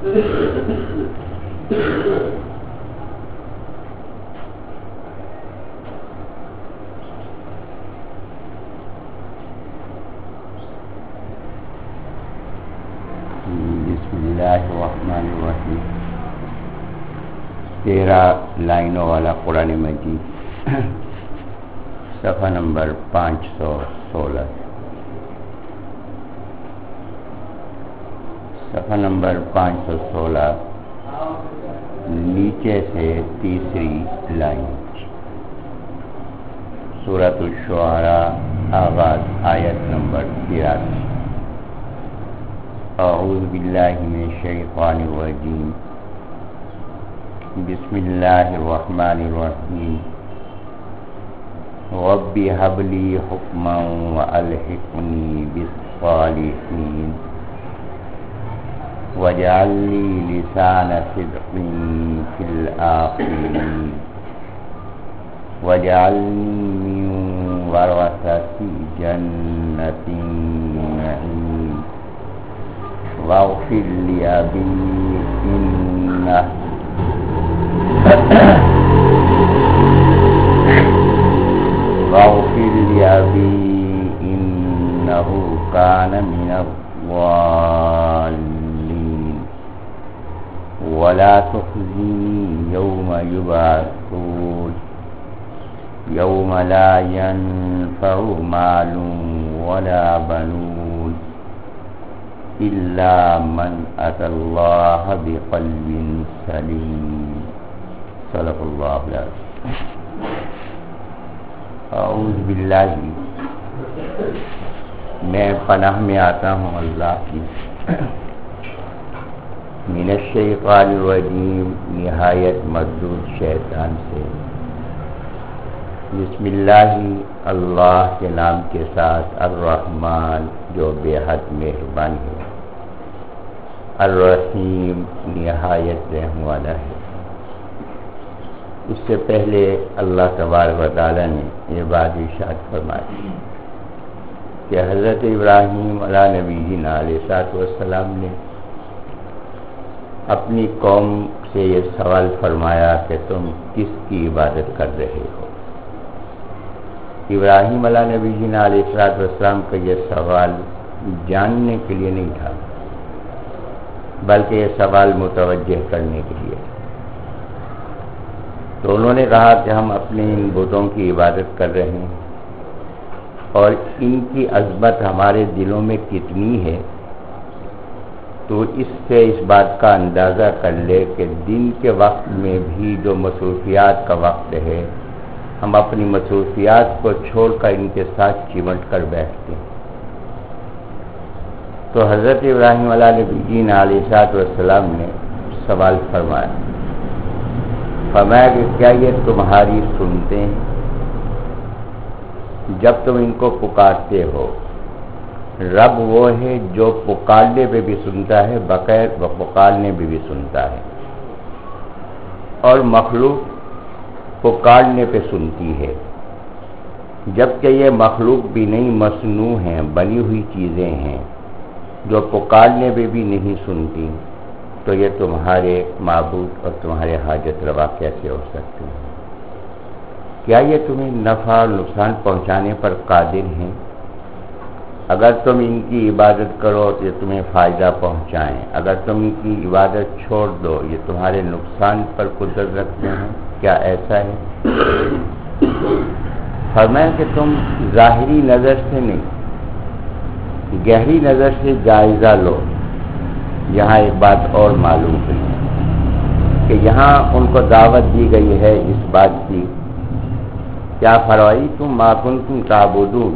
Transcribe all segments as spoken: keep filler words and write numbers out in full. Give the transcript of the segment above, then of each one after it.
بسم اللہ الرحمن الرحیم. تیرہ لائنوں والا قرآن مجید، صفحہ نمبر پانچ سو سولہ. صفحہ نمبر پانچ سو سولہ، نیچے سے تیسری لائن، سورۃ الشعراء، آغاز آیت نمبر تراسی. اعوذ باللہ من الشیطان الرجیم، بسم اللہ الرحمن الرحیم. رب هب لی حکما والحقنی بالصالحین واجعل لی لسان صدق فی الآخرین واجعلنی من ورثة جنة النعیم واغفر لأبی إنه واغفر لأبی إنه كان من الضالین ولا تخزنی یوم یبعثون یوم لا ينفع مال ولا بنون إلا من أتى الله بقلب سلیم. صدق اللہ العظیم. اعوذ باللہ، میں پناہ میں آتا ہوں اللہ کی، من الشیطان الرجیم، نہایت مردود شیطان سے. بسم اللہ، اللہ کے نام کے ساتھ، الرحمن جو بے حد مہربان ہے، الرحیم نہایت رحم والا ہے. اس سے پہلے اللہ تبارک و تعالیٰ نے یہ بات ارشاد فرمائی کہ حضرت ابراہیم علیہ نبینا علیہ الصلوۃ والسلام نے اپنی قوم سے یہ سوال فرمایا کہ تم کس کی عبادت کر رہے ہو. ابراہیم علیہ نبینا علیہ الصلوۃ والسلام کا یہ سوال جاننے کے لیے نہیں تھا، بلکہ یہ سوال متوجہ کرنے کے لیے. تو انہوں نے کہا کہ ہم اپنے ان بتوں کی عبادت کر رہے ہیں اور ان کی عظمت ہمارے دلوں میں کتنی ہے، تو اس سے اس بات کا اندازہ کر لے کہ دن کے وقت میں بھی جو مصروفیات کا وقت ہے، ہم اپنی مصروفیات کو چھوڑ کر ان کے ساتھ چمٹ کر بیٹھتے ہیں. تو حضرت ابراہیم علیہ نبینا علیہ الصلوۃ والسلام نے سوال فرمایا فرمایا کہ کیا یہ تمہاری سنتے ہیں جب تم ان کو پکارتے ہو؟ رب وہ ہے جو پکارنے پہ بھی سنتا ہے، بغیر پکارنے پہ بھی سنتا ہے، اور مخلوق پکارنے پہ سنتی ہے، جبکہ یہ مخلوق بھی نہیں، مصنوع ہیں، بنی ہوئی چیزیں ہیں جو پکارنے پہ بھی نہیں سنتی. تو یہ تمہارے معبود اور تمہارے حاجت روا کیسے ہو سکتے ہیں؟ کیا یہ تمہیں نفع اور نقصان پہنچانے پر قادر ہیں؟ اگر تم ان کی عبادت کرو تو یہ تمہیں فائدہ پہنچائیں، اگر تم ان کی عبادت چھوڑ دو یہ تمہارے نقصان پر قدرت رکھتے ہیں. کیا ایسا ہے؟ فرمایا کہ تم ظاہری نظر سے نہیں، گہری نظر سے جائزہ لو. یہاں ایک بات اور معلوم ہوئی کہ یہاں ان کو دعوت دی گئی ہے اس بات کی، کیا فرائیتم ما کنتم تعبدون،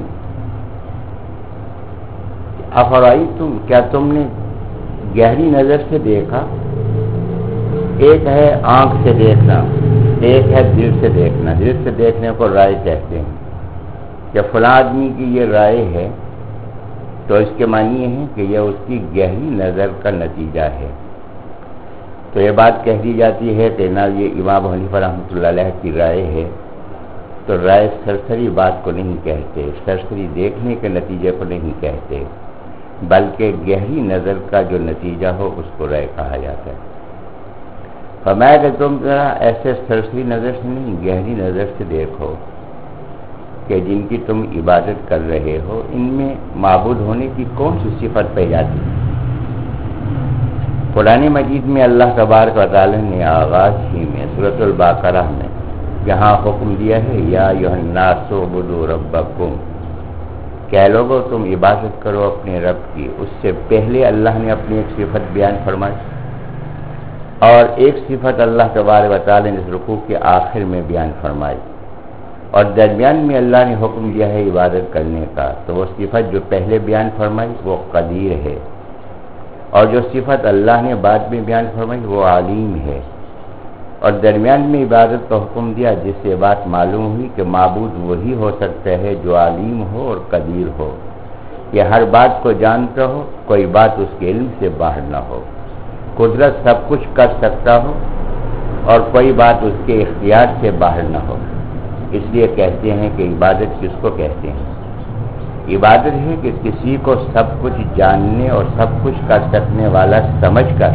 افرائیتم کیا تم نے گہری نظر سے دیکھا؟ ایک ہے آنکھ سے دیکھنا، ایک ہے دل سے دیکھنا. دل سے دیکھنے کو رائے کہتے ہیں کہ فلاں آدمی کی یہ رائے ہے، تو اس کے معنی یہ ہے کہ یہ اس کی گہری نظر کا نتیجہ ہے. تو یہ بات کہہ دی جاتی ہے کہ نہ یہ امام حنیفہ رحمۃ اللہ علیہ کی رائے ہے، تو رائے سرسری بات کو نہیں کہتے، سرسری دیکھنے کے نتیجے کو نہیں کہتے، بلکہ گہری نظر کا جو نتیجہ ہو اس کو رائے کہا جاتا ہے۔ فرمایا کہ تم ذرا ایسے سرسری نظر سے نہیں، گہری نظر سے دیکھو کہ جن کی تم عبادت کر رہے ہو ان میں معبود ہونے کی کون سی صفت پائی جاتی ہے۔ قرآن مجید میں اللہ تبارک و تعالی نے آغاز ہی میں سورۃ البقرہ میں جہاں حکم دیا ہے یا ایھا الناس اعبدوا ربکم، کہ لوگو تم عبادت کرو اپنے رب کی، اس سے پہلے اللہ نے اپنی ایک صفت بیان فرمائی اور ایک صفت اللہ تبارک و تعالی نے اس رکوع کے آخر میں بیان فرمائی، اور درمیان میں اللہ نے حکم دیا ہے عبادت کرنے کا۔ تو وہ صفت جو پہلے بیان فرمائی وہ قدیر ہے، اور جو صفت اللہ نے بعد میں بیان فرمائی وہ علیم ہے، اور درمیان میں عبادت کا حکم دیا، جس سے بات معلوم ہوئی کہ معبود وہی ہو سکتا ہے جو علیم ہو اور قدیر ہو، کہ ہر بات کو جانتا ہو، کوئی بات اس کے علم سے باہر نہ ہو، قدرت سب کچھ کر سکتا ہو اور کوئی بات اس کے اختیار سے باہر نہ ہو۔ اس لیے کہتے ہیں کہ عبادت کس کو کہتے ہیں؟ عبادت ہے کہ کسی کو سب کچھ جاننے اور سب کچھ کر سکنے والا سمجھ کر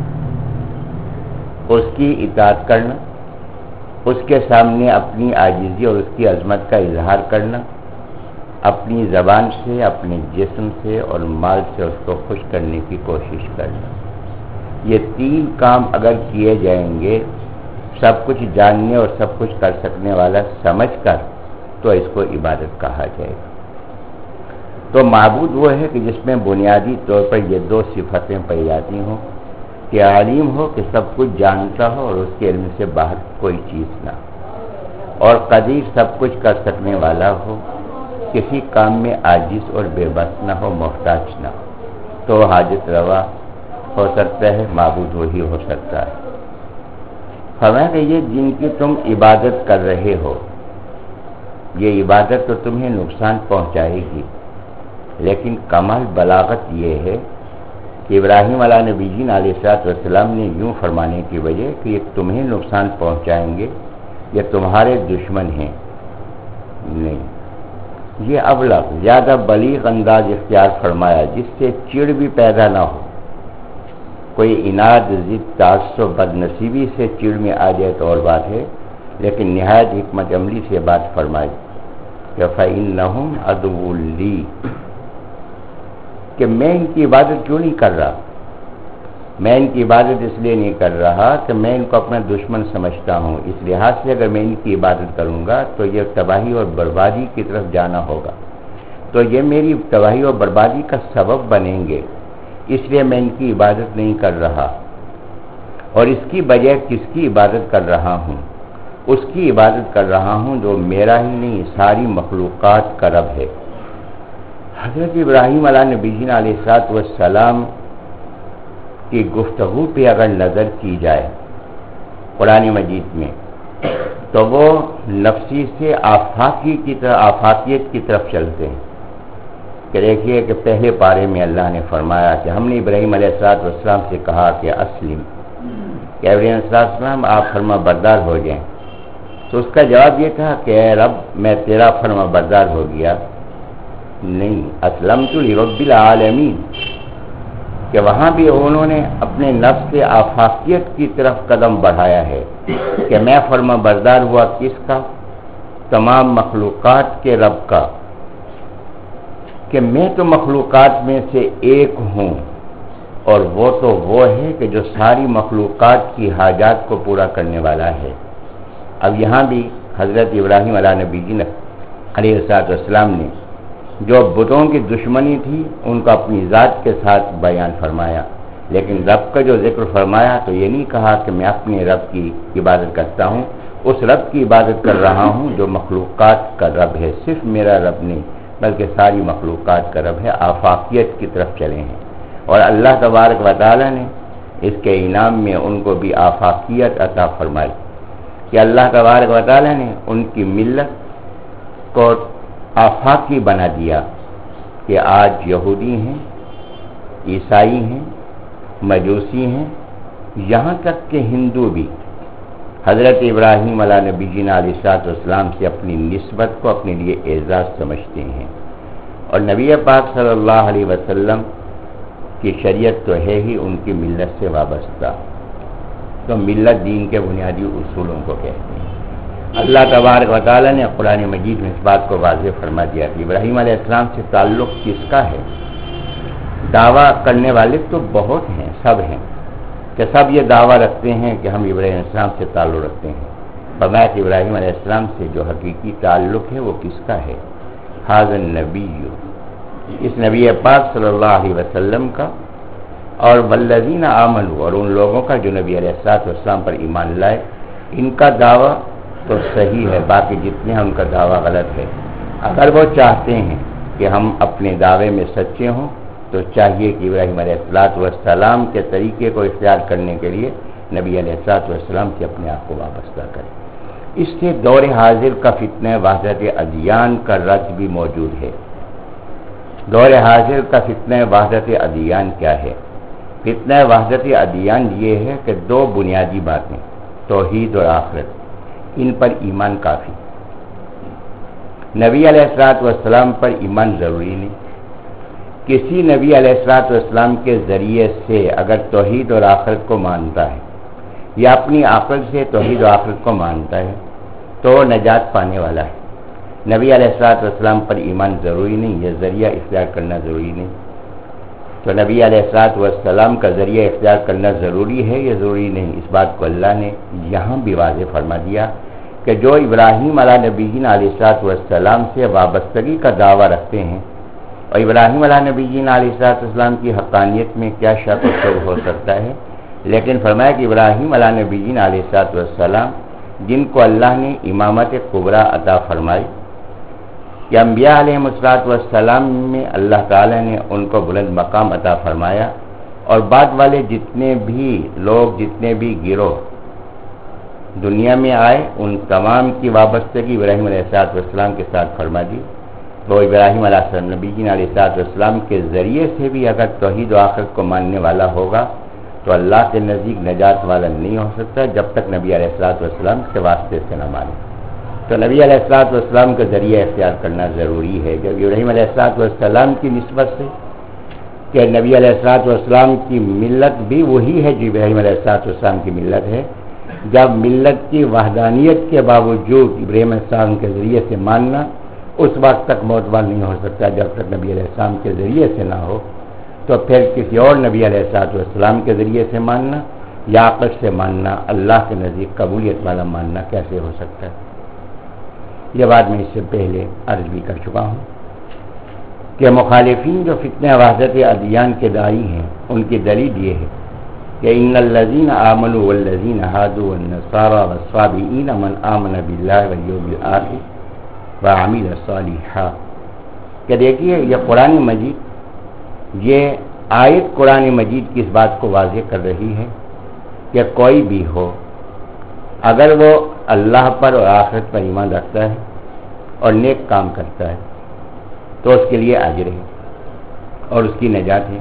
اس کی اطاعت کرنا، اس کے سامنے اپنی عاجزی اور اس کی عظمت کا اظہار کرنا، اپنی زبان سے، اپنے جسم سے اور مال سے اس کو خوش کرنے کی کوشش کرنا۔ یہ تین کام اگر کیے جائیں گے سب کچھ جاننے اور سب کچھ کر سکنے والا سمجھ کر، تو اس کو عبادت کہا جائے گا۔ تو معبود وہ ہے کہ جس میں بنیادی طور پر یہ دو صفتیں پائی جاتی ہوں، کہ عالم ہو کہ سب کچھ جانتا ہو اور اس کے علم سے باہر کوئی چیز نہ، اور قدیر سب کچھ کر سکنے والا ہو، کسی کام میں عاجز اور بے بس نہ ہو، محتاج نہ ہو، تو حاجت روا ہو سکتا ہے، معبود وہی ہو سکتا ہے۔ فرمایا کہ یہ جن کی تم عبادت کر رہے ہو، یہ عبادت تو تمہیں نقصان پہنچائے گی، لیکن کمال بلاغت یہ ہے کہ ابراہیم علیہ نبی جین علیہ الصلوۃ والسلام نے یوں فرمانے کی وجہ کہ یہ تمہیں نقصان پہنچائیں گے، یہ تمہارے دشمن ہیں نہیں، یہ ابلغ زیادہ بلیغ انداز اختیار فرمایا جس سے چڑ بھی پیدا نہ ہو، کوئی اناد، ضد، تعصب، بد نصیبی سے چڑ میں آ جائے تو اور بات ہے، لیکن نہایت حکمت عملی سے بات فرمائی کہ فَإِنَّهُمْ عَدُوٌّ لِّي، کہ میں ان کی عبادت کیوں نہیں کر رہا؟ میں ان کی عبادت اس لیے نہیں کر رہا کہ میں ان کو اپنا دشمن سمجھتا ہوں، اس لحاظ سے اگر میں ان کی عبادت کروں گا تو یہ تباہی اور بربادی کی طرف جانا ہوگا، تو یہ میری تباہی اور بربادی کا سبب بنیں گے، اس لیے میں ان کی عبادت نہیں کر رہا۔ اور اس کی بجائے کس کی عبادت کر رہا ہوں؟ اس کی عبادت کر رہا ہوں جو میرا ہی نہیں ساری مخلوقات کا رب ہے۔ حضرت ابراہیم علیہ نبی جین علیہ الصلوۃ والسلام کی گفتگو پہ اگر نظر کی جائے قرآن مجید میں، تو وہ نفسی سے آفاقی کی طرف آفاقیت کی طرف چلتے ہیں، کہ دیکھیے کہ پہلے پارے میں اللہ نے فرمایا کہ ہم نے ابراہیم علیہ الصلوۃ والسلام سے کہا کہ اسلم، کہ ابراہیم علیہ السلام آپ فرما بردار ہو جائیں، تو اس کا جواب یہ تھا کہ اے رب میں تیرا فرما بردار ہو گیا نہیں، اسلمت لرب العالمین، کہ وہاں بھی انہوں نے اپنے نفس سے آفاقیت کی طرف قدم بڑھایا ہے کہ میں فرما بردار ہوا کس کا؟ تمام مخلوقات کے رب کا، کہ میں تو مخلوقات میں سے ایک ہوں اور وہ تو وہ ہے کہ جو ساری مخلوقات کی حاجات کو پورا کرنے والا ہے۔ اب یہاں بھی حضرت ابراہیم علیہ نبی جی علیہ السلام نے جو بتوں کی دشمنی تھی ان کو اپنی ذات کے ساتھ بیان فرمایا، لیکن رب کا جو ذکر فرمایا تو یہ نہیں کہا کہ میں اپنے رب کی عبادت کرتا ہوں، اس رب کی عبادت کر رہا ہوں جو مخلوقات کا رب ہے، صرف میرا رب نہیں بلکہ ساری مخلوقات کا رب ہے۔ آفاقیت کی طرف چلے ہیں، اور اللہ تبارک و تعالی نے اس کے انعام میں ان کو بھی آفاقیت عطا فرمائی، کہ اللہ تبارک و تعالی نے ان کی ملت کو آفاقی بنا دیا، کہ آج یہودی ہیں، عیسائی ہیں، مجوسی ہیں، یہاں تک کہ ہندو بھی حضرت ابراہیم علیہ نبی جین علیہ السلام سے اپنی نسبت کو اپنے لیے اعزاز سمجھتے ہیں، اور نبی پاک صلی اللہ علیہ وسلم کہ شریعت تو ہے ہی ان کی ملت سے وابستہ. تو ملت دین کے بنیادی اصولوں کو کہتے ہیں. اللہ تبارک و تعالیٰ نے قرآن مجید میں اس بات کو واضح فرما دیا کہ ابراہیم علیہ السلام سے تعلق کس کا ہے. دعویٰ کرنے والے تو بہت ہیں، سب ہیں، کہ سب یہ دعویٰ رکھتے ہیں کہ ہم ابراہیم علیہ السلام سے تعلق رکھتے ہیں. فرمایا کہ ابراہیم علیہ السلام سے جو حقیقی تعلق ہے وہ کس کا ہے؟ ھذا النبی، اس نبی پاک صلی اللہ علیہ وسلم کا، اور والذین آمنوا، اور ان لوگوں کا جو نبی علیہ السلام پر ایمان لائے. ان کا دعویٰ تو صحیح ہے، باقی جتنے ہیں ان کا دعویٰ غلط ہے. اگر وہ چاہتے ہیں کہ ہم اپنے دعوے میں سچے ہوں تو چاہیے کہ ابراہیم علیہ السلام کے طریقے کو اختیار کرنے کے لیے نبی علیہ السلام سے اپنے آپ کو وابستہ کریں. اس سے دور حاضر کا فتنہ وحدت ادیان کا رد بھی موجود ہے. دور حاضر کا فتنہ وحدت ادیان کیا ہے؟ فتنہ وحدت ادیان یہ ہے کہ دو بنیادی باتیں، توحید اور آخرت، ان پر ایمان کافی. نبی علیہ الصلوۃ والسلام پر ایمان ضروری نہیں. کسی نبی علیہ الصلوۃ والسلام کے ذریعے سے اگر توحید اور آخرت کو مانتا ہے یا اپنی عقل سے توحید و آخرت کو مانتا ہے تو نجات پانے والا ہے. نبی علیہ الصلوۃ والسلام پر ایمان ضروری نہیں، یہ ذریعہ اختیار کرنا ضروری نہیں. تو نبی علیہ الصلوۃ والسلام کا ذریعہ اختیار کرنا ضروری ہے، یہ ضروری نہیں. اس بات کو اللہ نے یہاں بھی واضح فرما دیا کہ جو ابراہیم علیہ نبیین علیہ الصلوۃ والسلام سے وابستگی کا دعویٰ رکھتے ہیں، اور ابراہیم علیہ نبیین علیہ الصلوۃ والسلام کی حقانیت میں کیا شک و شبہ ہو سکتا ہے، لیکن فرمایا کہ ابراہیم علیہ نبیین علیہ الصلوۃ والسلام جن کو اللہ نے امامت کبریٰ عطا فرمائی، کہ انبیاء علیہ الصلوۃ والسلام میں اللہ تعالیٰ نے ان کو بلند مقام عطا فرمایا، اور بعد والے جتنے بھی لوگ، جتنے بھی گروہ دنیا میں آئے، ان تمام کی وابستگی ابراہیم علیہ الصلوۃ والسلام کے ساتھ فرما دی. تو ابراہیم علیہ السلام نبی علیہ الصلوۃ والسلام کے ذریعے سے بھی اگر توحید و آخرت کو ماننے والا ہوگا تو اللہ کے نزدیک نجات والا نہیں ہو سکتا جب تک نبی علیہ الصلوۃ والسلام کے واسطے سے نہ مانے. تو نبی علیہ الصلوۃ والسلام کا ذریعہ اختیار کرنا ضروری ہے. جب ابراہیم علیہ الصلوۃ والسلام کی نسبت سے کہ نبی علیہ الصلوۃ والسلام کی ملت بھی وہی ہے جو ابراہیم علیہ الصلوۃ والسلام کی ملت ہے. جب ملت کی وحدانیت کے باوجود ابراہیم علیہ السلام کے ذریعے سے ماننا اس وقت تک معتبر نہیں ہو سکتا جب تک نبی علیہ السلام کے ذریعے سے نہ ہو. تو پھر کسی اور نبی علیہ الصلوۃ والسلام کے ذریعے سے ماننا یا عقل سے ماننا، اللہ کے نزدیک قبولیت والا ماننا کیسے ہو سکتا ہے؟ یہ بات میں اس سے پہلے عرض بھی کر چکا ہوں کہ مخالفین جو فتنہ وحدت ادیان کے داعی ہیں ان کی دلیل یہ ہے کہ ان الذین آمنوا والذین ہادوا والنصارى والصابئین من آمن باللہ والیوم الآخر وعمل صالحا. کہ دیکھیے یہ قرآن مجید، یہ آیت قرآن مجید کی اس بات کو واضح کر رہی ہے کہ کوئی بھی ہو اگر وہ اللہ پر اور آخرت پر ایمان رکھتا ہے اور نیک کام کرتا ہے تو اس کے لیے اجر ہے اور اس کی نجات ہے.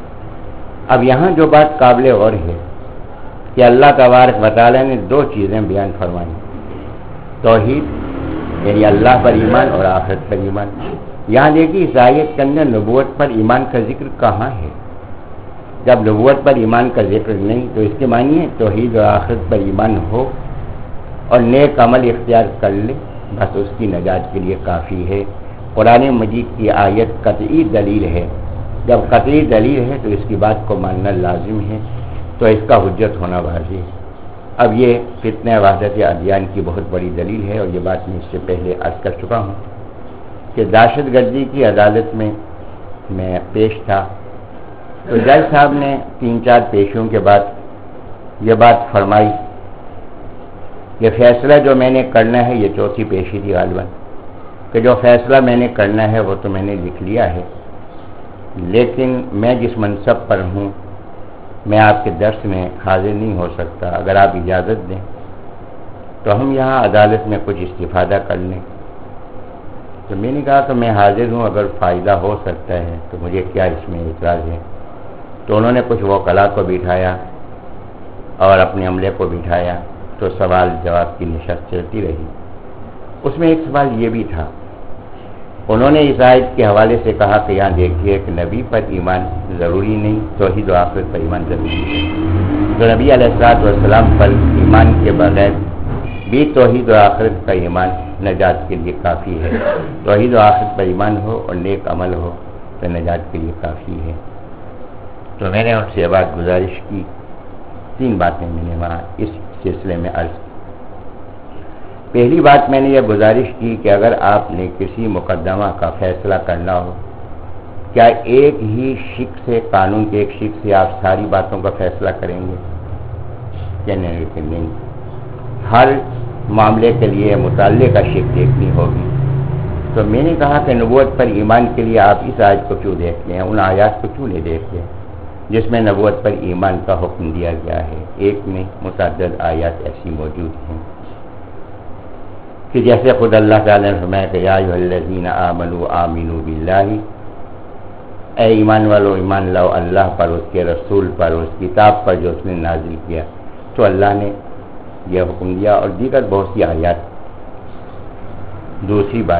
اب یہاں جو بات قابل غور ہے کہ اللہ تبارک و تعالیٰ نے دو چیزیں بیان فرمائی، توحید یعنی اللہ پر ایمان اور آخرت پر ایمان. یہاں دیکھیے اس آیت کے اندر نبوت پر ایمان کا ذکر کہاں ہے؟ جب نبوت پر ایمان کا ذکر نہیں تو اس کے معنی ہے توحید اور آخرت پر ایمان ہو اور نیک عمل اختیار کر لے، بس اس کی نجات کے لیے کافی ہے. قرآن مجید کی آیت قطعی دلیل ہے. جب قطعی دلیل ہے تو اس کی بات کو ماننا لازم ہے، تو اس کا حجت ہونا واضح ہے. اب یہ فتنہ وحدت ادیان کی بہت بڑی دلیل ہے، اور یہ بات میں اس سے پہلے عرض کر چکا ہوں کہ دہشت گردی کی عدالت میں میں پیش تھا تو جج صاحب نے تین چار پیشوں کے بعد یہ بات فرمائی یہ فیصلہ جو میں نے کرنا ہے، یہ چوتھی پیشی تھی غالباً، کہ جو فیصلہ میں نے کرنا ہے وہ تو میں نے لکھ لیا ہے، لیکن میں جس منصب پر ہوں میں آپ کے درس میں حاضر نہیں ہو سکتا. اگر آپ اجازت دیں تو ہم یہاں عدالت میں کچھ استفادہ کر لیں. تو میں نے کہا کہ میں حاضر ہوں، اگر فائدہ ہو سکتا ہے تو مجھے کیا اس میں اعتراض ہے. تو انہوں نے کچھ وکلاء کو بٹھایا اور اپنے عملے کو بٹھایا، تو سوال جواب کی نشست چلتی رہی. اس میں ایک سوال یہ بھی تھا انہوں نے اس آیت کے حوالے سے کہا کہ یہاں دیکھیے کہ نبی پر ایمان ضروری نہیں، توحید و آخرت پر ایمان ضروری ہے، تو نبی علیہ الصلوۃ والسلام پر ایمان کے بغیر بھی توحید و آخرت کا ایمان نجات کے لیے کافی ہے۔ توحید و آخرت پر ایمان ہو اور نیک عمل ہو تو نجات کے لیے کافی ہے۔ تو میں نے ان سے بات گزارش کی، تین باتیں میں نے وہاں اس سلسلے میں عرض کی۔ پہلی بات میں نے یہ گزارش کی کہ اگر آپ نے کسی مقدمہ کا فیصلہ کرنا ہو، کیا ایک ہی شق سے، قانون کے ایک شق سے آپ ساری باتوں کا فیصلہ کریں گے؟ کہنے کہ نہیں، ہر معاملے کے لیے مطالعے کا شق دیکھنی ہوگی۔ تو میں نے کہا کہ نبوت پر ایمان کے لیے آپ اس آیت کو کیوں دیکھتے ہیں، ان آیات کو کیوں نہیں دیکھتے جس میں نبوت پر ایمان کا حکم دیا گیا ہے؟ ایک میں متعدد آیات ایسی موجود ہیں کہ جیسے خود اللہ تعالیٰ نے فرمایا کہ یا ایھا الذین آمنوا آمنوا باللہ، اے ایمان والو ایمان لاؤ اللہ پر، اس کے رسول پر، اس کتاب پر جو اس نے نازل کیا۔ تو اللہ نے یہ حکم دیا، اور دیگر بہت سی آیات۔ دوسری بات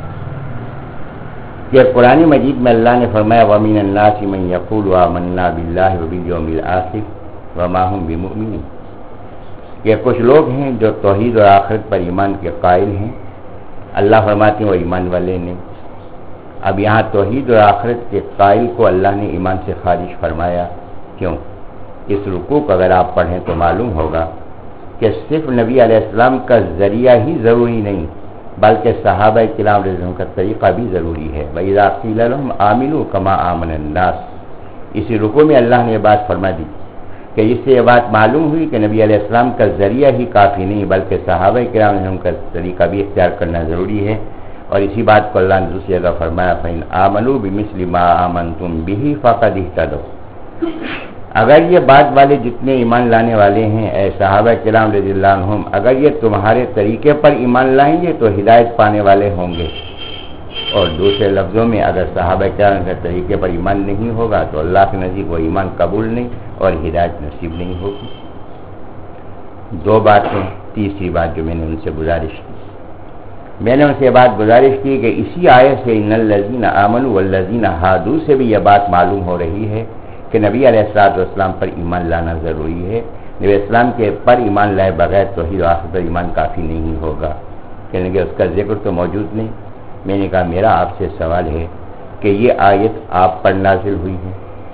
کہ قرآن مجید میں اللہ نے فرمایا وَمِنَ النَّاسِ مَن يَقُولُ آمَنَّا بِاللَّهِ وَبِالْيَوْمِ الْآخِرِ وَمَا هُمْ بِمُؤْمِنِينَ، کہ کچھ لوگ ہیں جو توحید اور آخرت پر ایمان کے قائل ہیں، اللہ فرماتے ہیں وہ ایمان والے نے۔ اب یہاں توحید اور آخرت کے قائل کو اللہ نے ایمان سے خارج فرمایا، کیوں؟ اس رکوع کو اگر آپ پڑھیں تو معلوم ہوگا کہ صرف نبی علیہ السلام کا ذریعہ ہی ضروری نہیں، بلکہ صحابہ کرام رضی اللہ عنہم کا طریقہ بھی ضروری ہے۔ وَإِذَا قِيلَ لَهُمْ آمِنُوا كَمَا آمَنَ النَّاسُ، اسی رکوع میں اللہ نے یہ بات فرما دی کہ اس سے یہ بات معلوم ہوئی کہ نبی علیہ السلام کا ذریعہ ہی کافی نہیں، بلکہ صحابہ کرام رضی اللہ عنہم کا طریقہ بھی اختیار کرنا ضروری ہے۔ اور اسی بات کو اللہ نے دوسری جگہ فرمایا فَإِنْ آمَنُوا بِمِثْلِ مَا آمَنْتُمْ بِهِ فَقَدِ اهْتَدَوْا، اگر یہ بات والے جتنے ایمان لانے والے ہیں اے صحابہ کرام رضی اللہ عنہم، اگر یہ تمہارے طریقے پر ایمان لائیں گے تو ہدایت پانے والے ہوں گے، اور دوسرے لفظوں میں اگر صحابہ کرام کے طریقے پر ایمان نہیں ہوگا تو اللہ کے نزدیک وہ ایمان قبول نہیں اور ہدایت نصیب نہیں ہوگی۔ دو باتیں۔ تیسری بات جو میں نے ان سے گزارش کی، میں نے ان سے بات گزارش کی کہ اسی آیت سے ان الذین آمنوا والذین ہادوا سے بھی یہ بات معلوم ہو رہی ہے کہ نبی علیہ الصلوۃ والسلام پر ایمان لانا ضروری ہے۔ نبی اسلام کے پر ایمان لائے بغیر توحید و آخرت پر ایمان کافی نہیں ہوگا، کہنے کہ اس کا ذکر تو موجود نہیں۔ میں نے کہا میرا آپ سے سوال ہے کہ یہ آیت آپ پر نازل ہوئی ہے؟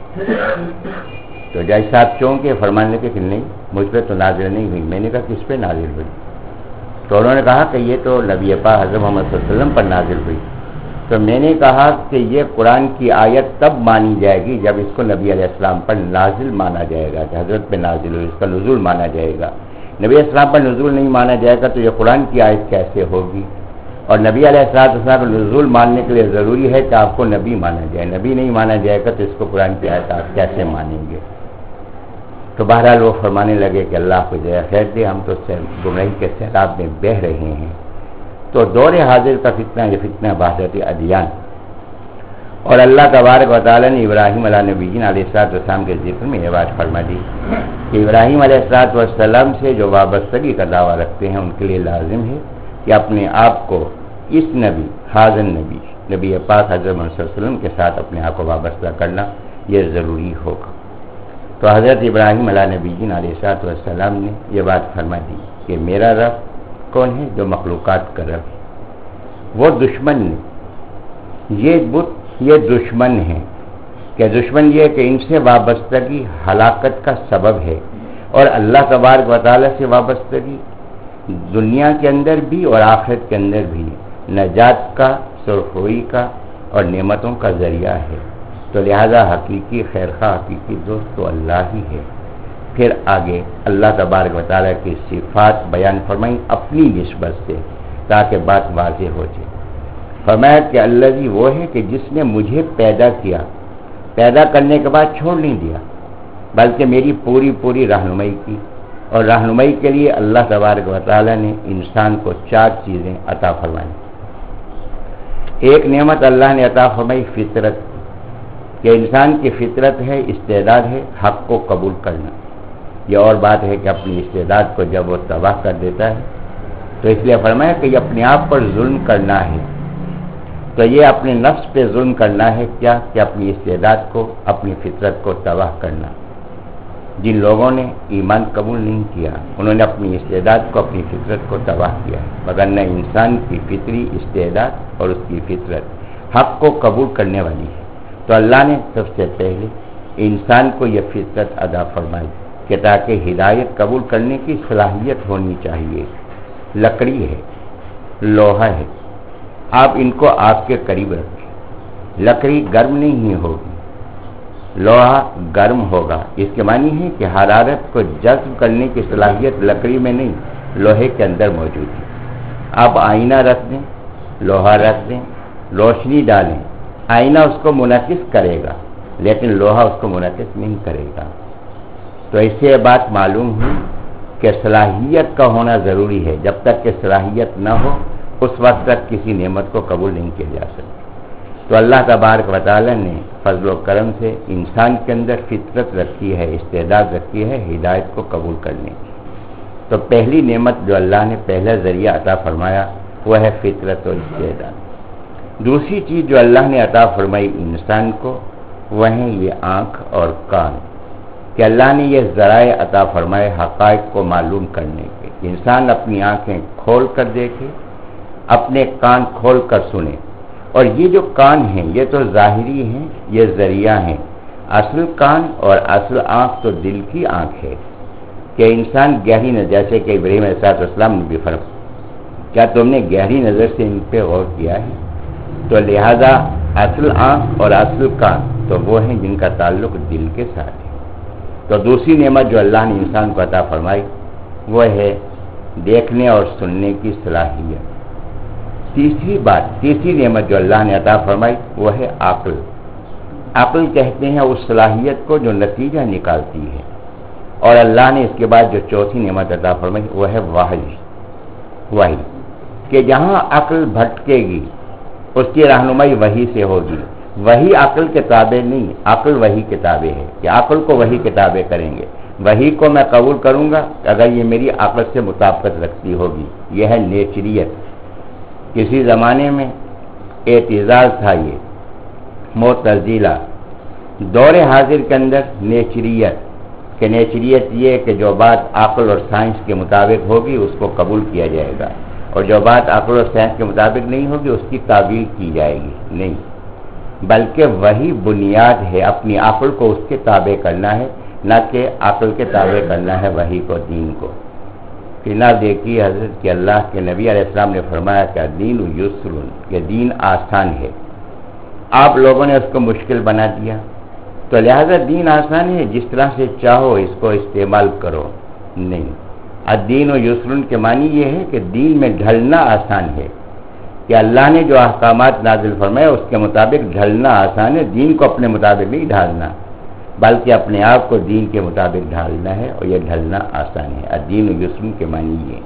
تو جج صاحب چونکہ فرمانے لگے کہ نہیں مجھ پہ تو نازل نہیں ہوئی۔ میں نے کہا کس پہ نازل ہوئی؟ تو انہوں نے کہا کہ یہ تو نبی پاک حضرت محمد صلی اللہ علیہ وسلم پر نازل ہوئی۔ تو میں نے کہا کہ یہ قرآن کی آیت تب مانی جائے گی جب اس کو نبی علیہ السلام پر نازل مانا جائے گا، کہ حضرت پہ نازل ہوئی، اس کا نزول مانا جائے گا۔ نبی علیہ السلام پر نزول نہیں مانا جائے گا تو یہ قرآن کی آیت کیسے ہوگی؟ اور نبی علیہ السلام کا نزول ماننے کے لیے ضروری ہے کہ آپ کو نبی مانا جائے، نبی نہیں مانا جائے گا تو اس کو قرآن کی آیت آپ کیسے مانیں گے؟ تو بہرحال وہ فرمانے لگے کہ اللہ کو جزائے خیر دے، ہم تو گمراہی کے سیلاب میں بہہ رہے ہیں۔ تو دور حاضر کا فتنہ یہ فتنہ وحدت ادیان، اور اللہ تبارک و تعالیٰ نے ابراہیم علیہ نبیین علیہ السلام کے ذکر میں یہ بات فرما دی کہ ابراہیم علیہ السلام سے جو وابستگی کا دعویٰ رکھتے ہیں ان کے لیے لازم ہے کہ اپنے آپ کو اس نبی حاضر نبی نبی پاک حضرت محمد صلی اللہ علیہ وسلم کے ساتھ اپنے آپ کو وابستہ کرنا یہ ضروری ہوگا۔ تو حضرت ابراہیم علیہ نبیین علیہ السلام نے یہ بات فرما دی کہ میرا رب کون ہے؟ جو مخلوقات کا رب ہے۔ وہ دشمن نے یہ بت یہ دشمن ہیں، کہ دشمن یہ کہ ان سے وابستگی ہلاکت کا سبب ہے، اور اللہ تبارک و تعالیٰ سے وابستگی دنیا کے اندر بھی اور آخرت کے اندر بھی نجات کا، سرخروئی کا اور نعمتوں کا ذریعہ ہے۔ تو لہذا حقیقی خیرخواہ حقیقی دوست تو اللہ ہی ہے۔ پھر آگے اللہ تبارک و تعالیٰ کی صفات بیان فرمائیں اپنی نسبت سے تاکہ بات واضح ہو جائے۔ فرمایا کہ الذی وہ ہے کہ جس نے مجھے پیدا کیا، پیدا کرنے کے بعد چھوڑ نہیں دیا بلکہ میری پوری پوری رہنمائی کی، اور رہنمائی کے لیے اللہ تبارک و تعالیٰ نے انسان کو چار چیزیں عطا فرمائیں۔ ایک نعمت اللہ نے عطا فرمائی فطرت، کہ انسان کی فطرت ہے، استعداد ہے حق کو قبول کرنا۔ یہ اور بات ہے کہ اپنی استعداد کو جب وہ تباہ کر دیتا ہے تو اس لیے فرمایا کہ یہ اپنے آپ پر ظلم کرنا ہے، تو یہ اپنے نفس پہ ظلم کرنا ہے کیا کہ اپنی استعداد کو، اپنی فطرت کو تباہ کرنا۔ جن لوگوں نے ایمان قبول نہیں کیا انہوں نے اپنی استعداد کو، اپنی فطرت کو تباہ کیا ہے، مگر نہ انسان کی فطری استعداد اور اس کی فطرت حق کو قبول کرنے والی ہے۔ تو اللہ نے سب سے پہلے انسان کو یہ فطرت عطا فرمائی کہ تاکہ ہدایت قبول کرنے کی صلاحیت ہونی چاہیے۔ لکڑی ہے، لوہا ہے، آپ ان کو آگ کے قریب رکھیں، لکڑی گرم نہیں ہوگی، لوہا گرم ہوگا۔ اس کے معنی ہے کہ حرارت کو جذب کرنے کی صلاحیت لکڑی میں نہیں، لوہے کے اندر موجود ہے۔ آپ آئینہ رکھ دیں، لوہا رکھ دیں، روشنی ڈالیں، آئینہ اس کو منعکس کرے گا لیکن لوہا اس کو منعکس نہیں کرے گا۔ تو اس سے یہ بات معلوم ہوئی کہ صلاحیت کا ہونا ضروری ہے۔ جب تک کہ صلاحیت نہ ہو اس وقت تک کسی نعمت کو قبول نہیں کیا جا سکتا۔ تو اللہ تبارک و تعالی نے فضل و کرم سے انسان کے اندر فطرت رکھی ہے، استعداد رکھی ہے ہدایت کو قبول کرنے کی۔ تو پہلی نعمت جو اللہ نے پہلا ذریعہ عطا فرمایا وہ ہے فطرت و استعداد۔ دوسری چیز جو اللہ نے عطا فرمائی انسان کو وہ ہے یہ آنکھ اور کان، کہ اللہ نے یہ ذرائع عطا فرمائے حقائق کو معلوم کرنے کے۔ انسان اپنی آنکھیں کھول کر دیکھے، اپنے کان کھول کر سنے۔ اور یہ جو کان ہیں یہ تو ظاہری ہیں، یہ ذریعہ ہیں۔ اصل کان اور اصل آنکھ تو دل کی آنکھ ہے کہ انسان گہری نظر، جیسے کہ ابراہیم علیہ السلام نے بھی فرق، کیا تم نے گہری نظر سے ان پہ غور کیا ہے؟ تو لہذا اصل آنکھ اور اصل کان تو وہ ہیں جن کا تعلق دل کے ساتھ ہے۔ تو دوسری نعمت جو اللہ نے انسان کو عطا فرمائی وہ ہے دیکھنے اور سننے کی صلاحیت۔ تیسری بات، تیسری نعمت جو اللہ نے عطا فرمائی وہ ہے عقل۔ عقل کہتے ہیں اس صلاحیت کو جو نتیجہ نکالتی ہے۔ اور اللہ نے اس کے بعد جو چوتھی نعمت عطا فرمائی وہ ہے وحی، وحی کہ جہاں عقل بھٹکے گی اس کی رہنمائی وحی سے ہوگی۔ وحی عقل کے تابع نہیں، عقل وحی کے تابع ہے کہ عقل کو وحی کے تابع کریں گے۔ وحی کو میں قبول کروں گا اگر یہ میری عقل سے مطابقت رکھتی ہوگی۔ یہ ہے نیچریت۔ کسی زمانے میں اعتزال تھا، یہ معتزلہ۔ دور حاضر کے اندر نیچریت، کہ نیچریت یہ کہ جو بات عقل اور سائنس کے مطابق ہوگی اس کو قبول کیا جائے گا، اور جو بات عقل اور سائنس کے مطابق نہیں ہوگی اس کی تعویل کی جائے گی۔ نہیں، بلکہ وہی بنیاد ہے، اپنی عقل کو اس کے تابع کرنا ہے، نہ کہ عقل کے تابع کرنا ہے وحی کو، دین کو۔ کہ نہ دیکھیے حضرت کہ اللہ کے نبی علیہ السلام نے فرمایا کہ دین یسر، کہ دین آسان ہے، آپ لوگوں نے اس کو مشکل بنا دیا۔ تو لہذا دین آسان ہے، جس طرح سے چاہو اس کو استعمال کرو۔ نہیں، الدین و یسرن کے معنی یہ ہے کہ دین میں ڈھلنا آسان ہے، کہ اللہ نے جو احکامات نازل فرمائے اس کے مطابق ڈھلنا آسان ہے۔ دین کو اپنے مطابق نہیں ڈھالنا بلکہ اپنے آپ کو دین کے مطابق ڈھالنا ہے، اور یہ ڈھلنا آسان ہے۔ الدین و یسرن کے معنی یہ۔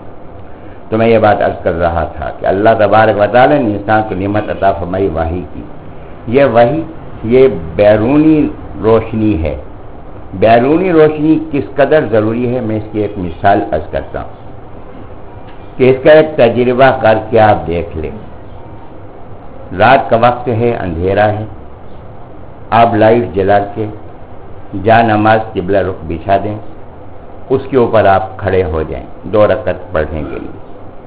تو میں یہ بات عرض کر رہا تھا کہ اللہ تبارک و تعالی نے انسان کو نعمت عطا فرمائی وحی کی۔ یہ وحی یہ بیرونی روشنی ہے۔ بیرونی روشنی کس قدر ضروری ہے میں اس کی ایک مثال عرض کرتا ہوں کہ اس کا ایک تجربہ کر کے آپ دیکھ لیں۔ رات کا وقت ہے، اندھیرا ہے، آپ لائٹ جلا کے جا نماز قبلہ رخ بچھا دیں، اس کے اوپر آپ کھڑے ہو جائیں دو رکعت پڑھنے کے لیے۔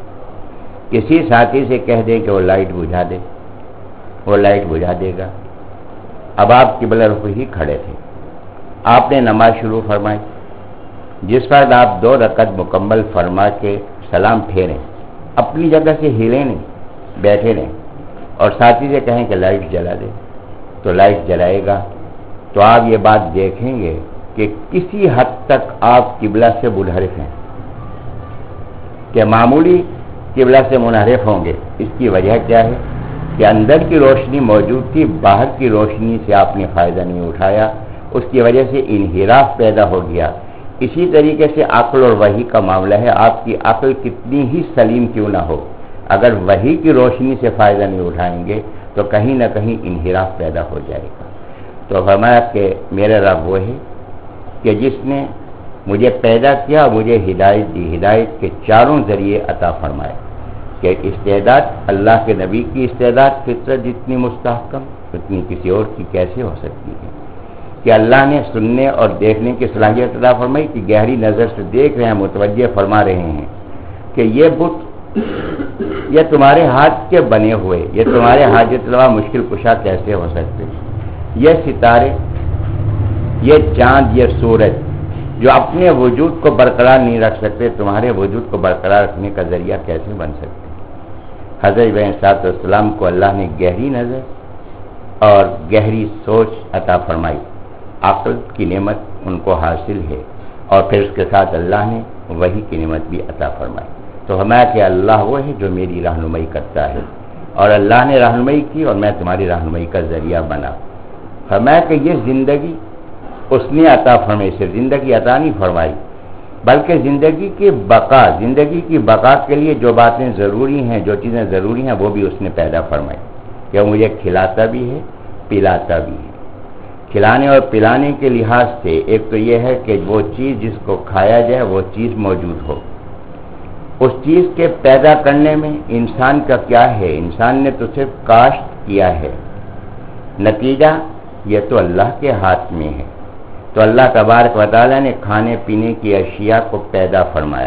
کسی ساتھی سے کہہ دیں کہ وہ لائٹ بجھا دے، وہ لائٹ بجھا دے گا۔ اب آپ قبلہ رخ ہی کھڑے تھے، آپ نے نماز شروع فرمائی۔ جس وقت آپ دو رکعت مکمل فرما کے سلام پھیریں، اپنی جگہ سے ہلیں نہیں، بیٹھے رہیں، اور ساتھی سے کہیں کہ لائٹ جلا دے، تو لائٹ جلائے گا۔ تو آپ یہ بات دیکھیں گے کہ کسی حد تک آپ قبلہ سے منحرف ہیں، کہ معمولی قبلہ سے منحرف ہوں گے۔ اس کی وجہ کیا ہے کہ اندر کی روشنی موجود تھی، باہر کی روشنی سے آپ نے فائدہ نہیں اٹھایا، اس کی وجہ سے انحراف پیدا ہو گیا۔ اسی طریقے سے عقل اور وحی کا معاملہ ہے۔ آپ کی عقل کتنی ہی سلیم کیوں نہ ہو، اگر وحی کی روشنی سے فائدہ نہیں اٹھائیں گے تو کہیں نہ کہیں انحراف پیدا ہو جائے گا۔ تو فرمایا کہ میرا رب وہ ہے کہ جس نے مجھے پیدا کیا، مجھے ہدایت دی، ہدایت کے چاروں ذریعے عطا فرمائے۔ کہ استعداد اللہ کے نبی کی استعداد فطرت جتنی مستحکم اتنی کسی اور کی کیسے ہو سکتی ہے؟ کہ اللہ نے سننے اور دیکھنے کی صلاحیت عطا فرمائی کہ گہری نظر سے دیکھ رہے ہیں، متوجہ فرما رہے ہیں کہ یہ بت یہ تمہارے ہاتھ کے بنے ہوئے، یہ تمہارے حاجت روا مشکل کشا کیسے ہو سکتے؟ یہ ستارے، یہ چاند، یہ سورج جو اپنے وجود کو برقرار نہیں رکھ سکتے، تمہارے وجود کو برقرار رکھنے کا ذریعہ کیسے بن سکتے؟ حضرت ابراہیم صاحب السلام کو اللہ نے گہری نظر اور گہری سوچ عطا فرمائی، عقل کی نعمت ان کو حاصل ہے، اور پھر اس کے ساتھ اللہ نے وحی کی نعمت بھی عطا فرمائی۔ تو ہمیں کہ اللہ وہ ہے جو میری رہنمائی کرتا ہے، اور اللہ نے رہنمائی کی اور میں تمہاری رہنمائی کا ذریعہ بنا۔ ہمیں کہ یہ زندگی اس نے عطا فرمائی، صرف زندگی عطا نہیں فرمائی بلکہ زندگی کی بقا، زندگی کی بقا کے لیے جو باتیں ضروری ہیں، جو چیزیں ضروری ہیں، وہ بھی اس نے پیدا فرمائی کہ مجھے کھلاتا بھی ہے، پلاتا بھی ہے۔ کھلانے اور پلانے کے لحاظ سے ایک تو یہ ہے کہ وہ چیز جس کو کھایا جائے وہ چیز موجود ہو، اس چیز کے پیدا کرنے میں انسان کا کیا ہے؟ انسان نے تو صرف کاشت کیا ہے، نتیجہ یہ تو اللہ کے ہاتھ میں ہے۔ تو اللہ تبارک و تعالیٰ نے کھانے پینے کی اشیاء کو پیدا فرمایا،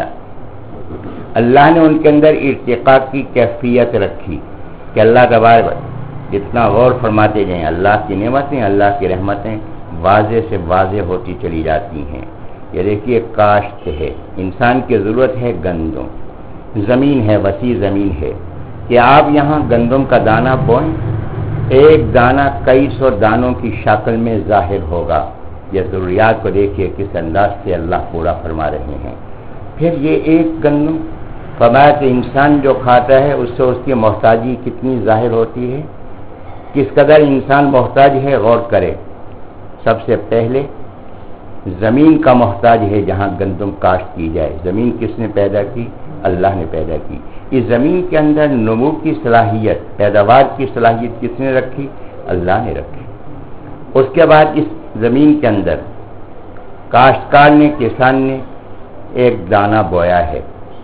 اللہ نے ان کے اندر ارتقاء کی کیفیت رکھی کہ اللہ تبارک جتنا غور فرماتے جائیں اللہ کی نعمتیں، اللہ کی رحمتیں واضح سے واضح ہوتی چلی جاتی ہیں۔ یہ دیکھیے کاشت ہے، انسان کی ضرورت ہے گندم، زمین ہے، وسیع زمین ہے کہ آپ یہاں گندم کا دانہ بوئیں، ایک دانہ کئی سو دانوں کی شکل میں ظاہر ہوگا۔ یہ ضروریات کو دیکھیے کس انداز سے اللہ پورا فرما رہے ہیں۔ پھر یہ ایک گندم فرمایا کہ انسان جو کھاتا ہے اس سے اس کی محتاجی کتنی ظاہر ہوتی ہے، کس قدر انسان محتاج ہے، غور کرے۔ سب سے پہلے زمین کا محتاج ہے جہاں گندم کاشت کی جائے۔ زمین کس نے پیدا کی؟ اللہ نے پیدا کی۔ اس زمین کے اندر نمو کی صلاحیت، پیداوار کی صلاحیت کس نے رکھی؟ اللہ نے رکھی۔ اس کے بعد اس زمین کے اندر کاشتکار نے، کسان نے ایک دانہ بویا ہے،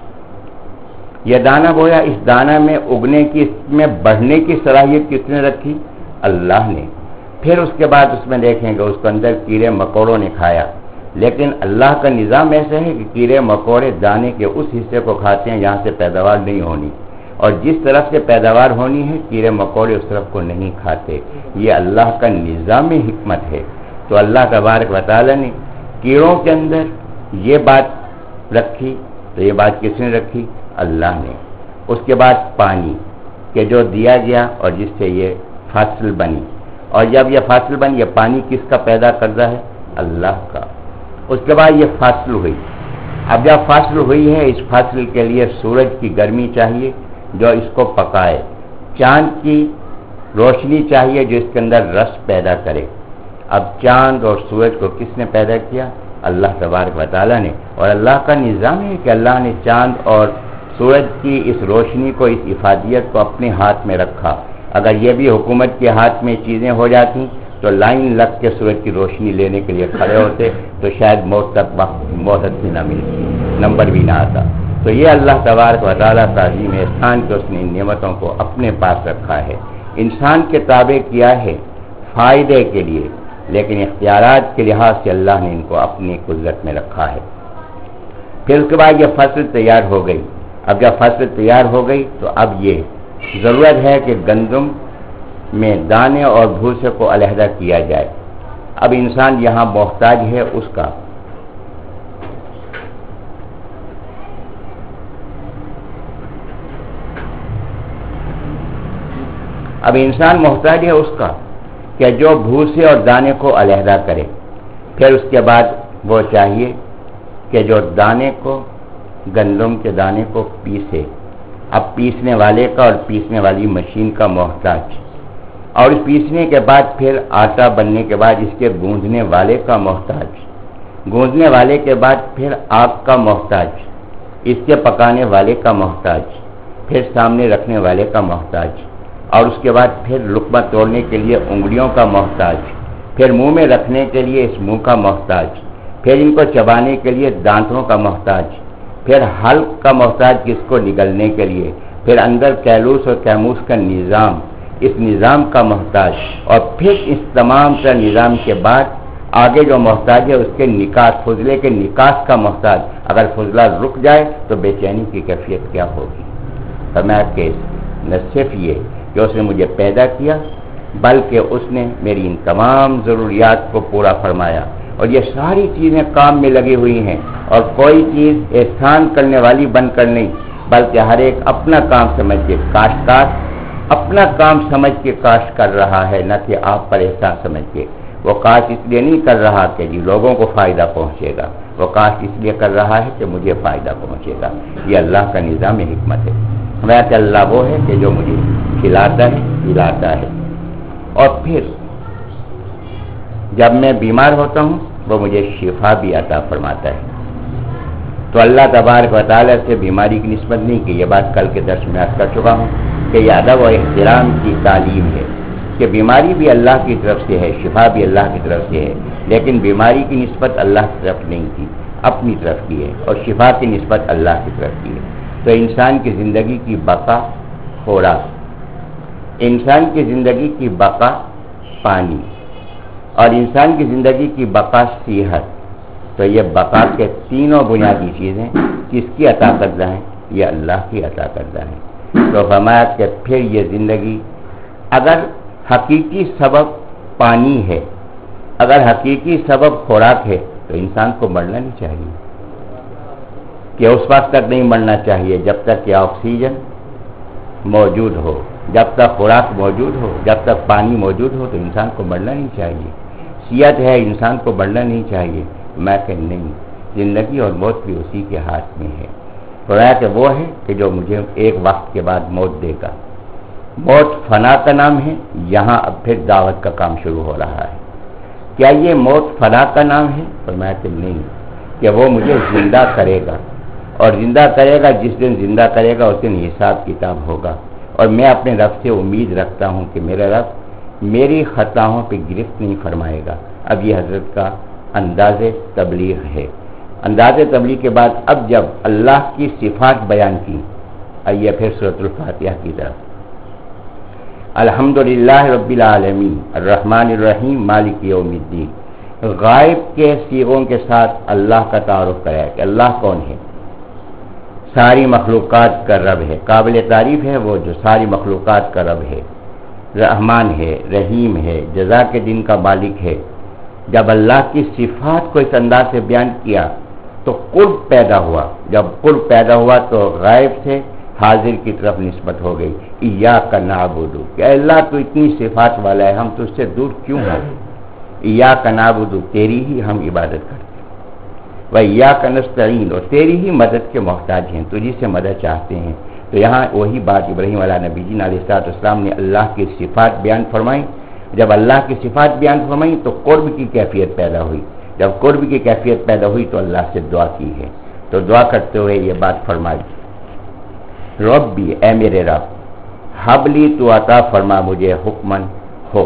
یہ دانہ بویا، اس دانہ میں اگنے کی، اس میں بڑھنے کی صلاحیت کس نے رکھی؟ اللہ نے۔ پھر اس کے بعد اس میں دیکھیں گے اس کے اندر کیڑے مکوڑوں نے کھایا، لیکن اللہ کا نظام ایسا ہے کہ کیڑے مکوڑے دانے کے اس حصے کو کھاتے ہیں جہاں سے پیداوار نہیں ہونی، اور جس طرف سے پیداوار ہونی ہے کیڑے مکوڑے اس طرف کو نہیں کھاتے۔ یہ اللہ کا نظام حکمت ہے۔ تو اللہ تبارک و تعالی نے کیڑوں کے اندر یہ بات رکھی، تو یہ بات کس نے رکھی؟ اللہ نے۔ اس کے بعد پانی کہ جو دیا گیا اور جس سے یہ فصل بنی، اور جب یہ فصل بنی، یہ پانی کس کا پیدا کردہ ہے؟ اللہ کا۔ اس کے بعد یہ فصل ہوئی، اب جب فصل ہوئی ہے اس فصل کے لیے سورج کی گرمی چاہیے جو اس کو پکائے، چاند کی روشنی چاہیے جو اس کے اندر رس پیدا کرے۔ اب چاند اور سورج کو کس نے پیدا کیا؟ اللہ تبارک و تعالیٰ نے۔ اور اللہ کا نظام ہے کہ اللہ نے چاند اور سورج کی اس روشنی کو، اس افادیت کو اپنے ہاتھ میں رکھا۔ اگر یہ بھی حکومت کے ہاتھ میں چیزیں ہو جاتی تو لائن لگ کے سورج کی روشنی لینے کے لیے کھڑے ہوتے تو شاید موت تک مہلت بھی نہ ملتی، نمبر بھی نہ آتا۔ تو یہ اللہ تبارک و تعالیٰ کا عظیم احسان کہ اس نے ان نعمتوں کو اپنے پاس رکھا ہے، انسان کے تابع کیا ہے فائدے کے لیے، لیکن اختیارات کے لحاظ سے اللہ نے ان کو اپنی قدرت میں رکھا ہے۔ پھر اس کے بعد یہ فصل تیار ہو گئی۔ اب جب فصل تیار ہو گئی تو اب یہ ضرورت ہے کہ گندم میں دانے اور بھوسے کو علیحدہ کیا جائے۔ اب انسان یہاں محتاج ہے اس کا، اب انسان محتاج ہے اس کا کہ جو بھوسے اور دانے کو علیحدہ کرے۔ پھر اس کے بعد وہ چاہیے کہ جو دانے کو، گندم کے دانے کو پیسے۔ اب پیسنے والے کا اور پیسنے والی مشین کا محتاج، اور اس پیسنے کے بعد پھر آٹا بننے کے بعد اس کے گوندنے والے کا محتاج، گوندنے والے کے بعد پھر آگ کا محتاج، اس کے پکانے والے کا محتاج، پھر سامنے رکھنے والے کا محتاج، اور اس کے بعد پھر لقمہ توڑنے کے لیے انگلیوں کا محتاج، پھر منہ میں رکھنے کے لیے اس منہ کا محتاج، پھر ان کو چبانے کے لیے دانتوں کا محتاج، پھر حلق کا محتاج جس کو نگلنے کے لیے، پھر اندر کیلوس اور کیموس کا نظام، اس نظام کا محتاج، اور پھر اس تمام تر نظام کے بعد آگے جو محتاج ہے اس کے نکاس، فضلے کے نکاس کا محتاج۔ اگر فضلہ رک جائے تو بے چینی کی کیفیت کیا ہوگی؟ فرمایا کہ نہ صرف یہ کہ اس نے مجھے پیدا کیا، بلکہ اس نے میری ان تمام ضروریات کو پورا فرمایا، اور یہ ساری چیزیں کام میں لگی ہوئی ہیں، اور کوئی چیز احسان کرنے والی بن کر نہیں، بلکہ ہر ایک اپنا کام سمجھ کے، کاشتکار اپنا کام سمجھ کے کاشت کر رہا ہے، نہ کہ آپ پر احسان سمجھ کے۔ وہ کاشت اس لیے نہیں کر رہا کہ جی لوگوں کو فائدہ پہنچے گا، وہ کاشت اس لیے کر رہا ہے کہ مجھے فائدہ پہنچے گا۔ یہ اللہ کا نظام حکمت ہے۔ ہمارا اللہ وہ ہے کہ جو مجھے کھلاتا ہے، پلاتا ہے، اور پھر جب میں بیمار ہوتا ہوں وہ مجھے شفا بھی عطا فرماتا ہے۔ تو اللہ تبارک و تعالیٰ سے بیماری کی نسبت نہیں کی، یہ بات کل کے درس میں عرض کر چکا ہوں کہ یہ ادب و احترام کی تعلیم ہے کہ بیماری بھی اللہ کی طرف سے ہے، شفا بھی اللہ کی طرف سے ہے، لیکن بیماری کی نسبت اللہ کی طرف نہیں کی، اپنی طرف کی ہے، اور شفا کی نسبت اللہ کی طرف کی ہے۔ تو انسان کی زندگی کی بقا خوراک، انسان کی زندگی کی بقا پانی، اور انسان کی زندگی کی بقا صحت۔ تو یہ بقا کے تینوں بنیادی چیزیں کس کی عطا کردہ ہیں؟ یہ اللہ کی عطا کردہ ہیں۔ تو فرمایا کہ پھر یہ زندگی اگر حقیقی سبب پانی ہے، اگر حقیقی سبب خوراک ہے، تو انسان کو مرنا نہیں چاہیے، کہ اس وقت تک نہیں مرنا چاہیے جب تک کہ آکسیجن موجود ہو، جب تک خوراک موجود ہو، جب تک پانی موجود ہو، تو انسان کو مرنا نہیں چاہیے۔ صحت ہے، انسان کو مرنا نہیں چاہیے۔ میں کہ نہیں، زندگی اور موت بھی اسی کے ہاتھ میں ہے۔ فرمایا کہ وہ ہے کہ جو مجھے ایک وقت کے بعد موت دے گا۔ موت فنا کا نام ہے، یہاں اب پھر دعوت کا کام شروع ہو رہا ہے۔ کیا یہ موت فنا کا نام ہے؟ فرمایا کہ نہیں، کہ وہ مجھے زندہ کرے گا، اور زندہ کرے گا، جس دن زندہ کرے گا اس دن حساب کتاب ہوگا۔ اور میں اپنے رب سے امید رکھتا ہوں کہ میرا رب میری خطاؤں پہ گرفت نہیں فرمائے گا۔ اب یہ حضرت کا انداز تبلیغ ہے۔ انداز تبلیغ کے بعد اب جب اللہ کی صفات بیان کی، آئیے پھر سورۃ الفاتحہ کی طرف۔ الحمدللہ رب العالمین الرحمن الرحیم مالک یوم الدین۔ غائب کے صیغوں کے ساتھ اللہ کا تعارف کرایا کہ اللہ کون ہے؟ ساری مخلوقات کا رب ہے، قابل تعریف ہے وہ جو ساری مخلوقات کا رب ہے، رحمان ہے، رحیم ہے، جزا کے دن کا مالک ہے۔ جب اللہ کی صفات کو اس انداز سے بیان کیا تو قرب پیدا ہوا، جب قرب پیدا ہوا تو غائب سے حاضر کی طرف نسبت ہو گئی۔ ایاک نعبد، کہ اللہ تو اتنی صفات والا ہے، ہم تجھ سے دور کیوں ہیں؟ ایاک نعبد، تیری ہی ہم عبادت کرتے ہیں، وایاک نستعین، اور تیری ہی مدد کے محتاج ہیں، تجھی سے مدد چاہتے ہیں۔ تو یہاں وہی بات ابراہیم علیہ نبی جی علیہ الصلوۃ والسلام نے اللہ کی صفات بیان فرمائی۔ جب اللہ کی صفات بیان فرمائی تو قرب کی کیفیت پیدا ہوئی، جب قرب کی کیفیت پیدا ہوئی تو اللہ سے دعا کی ہے۔ تو دعا کرتے ہوئے یہ بات فرمائی، ربی، اے میرے رب، حبلی، تو عطا فرما مجھے حکمن، ہو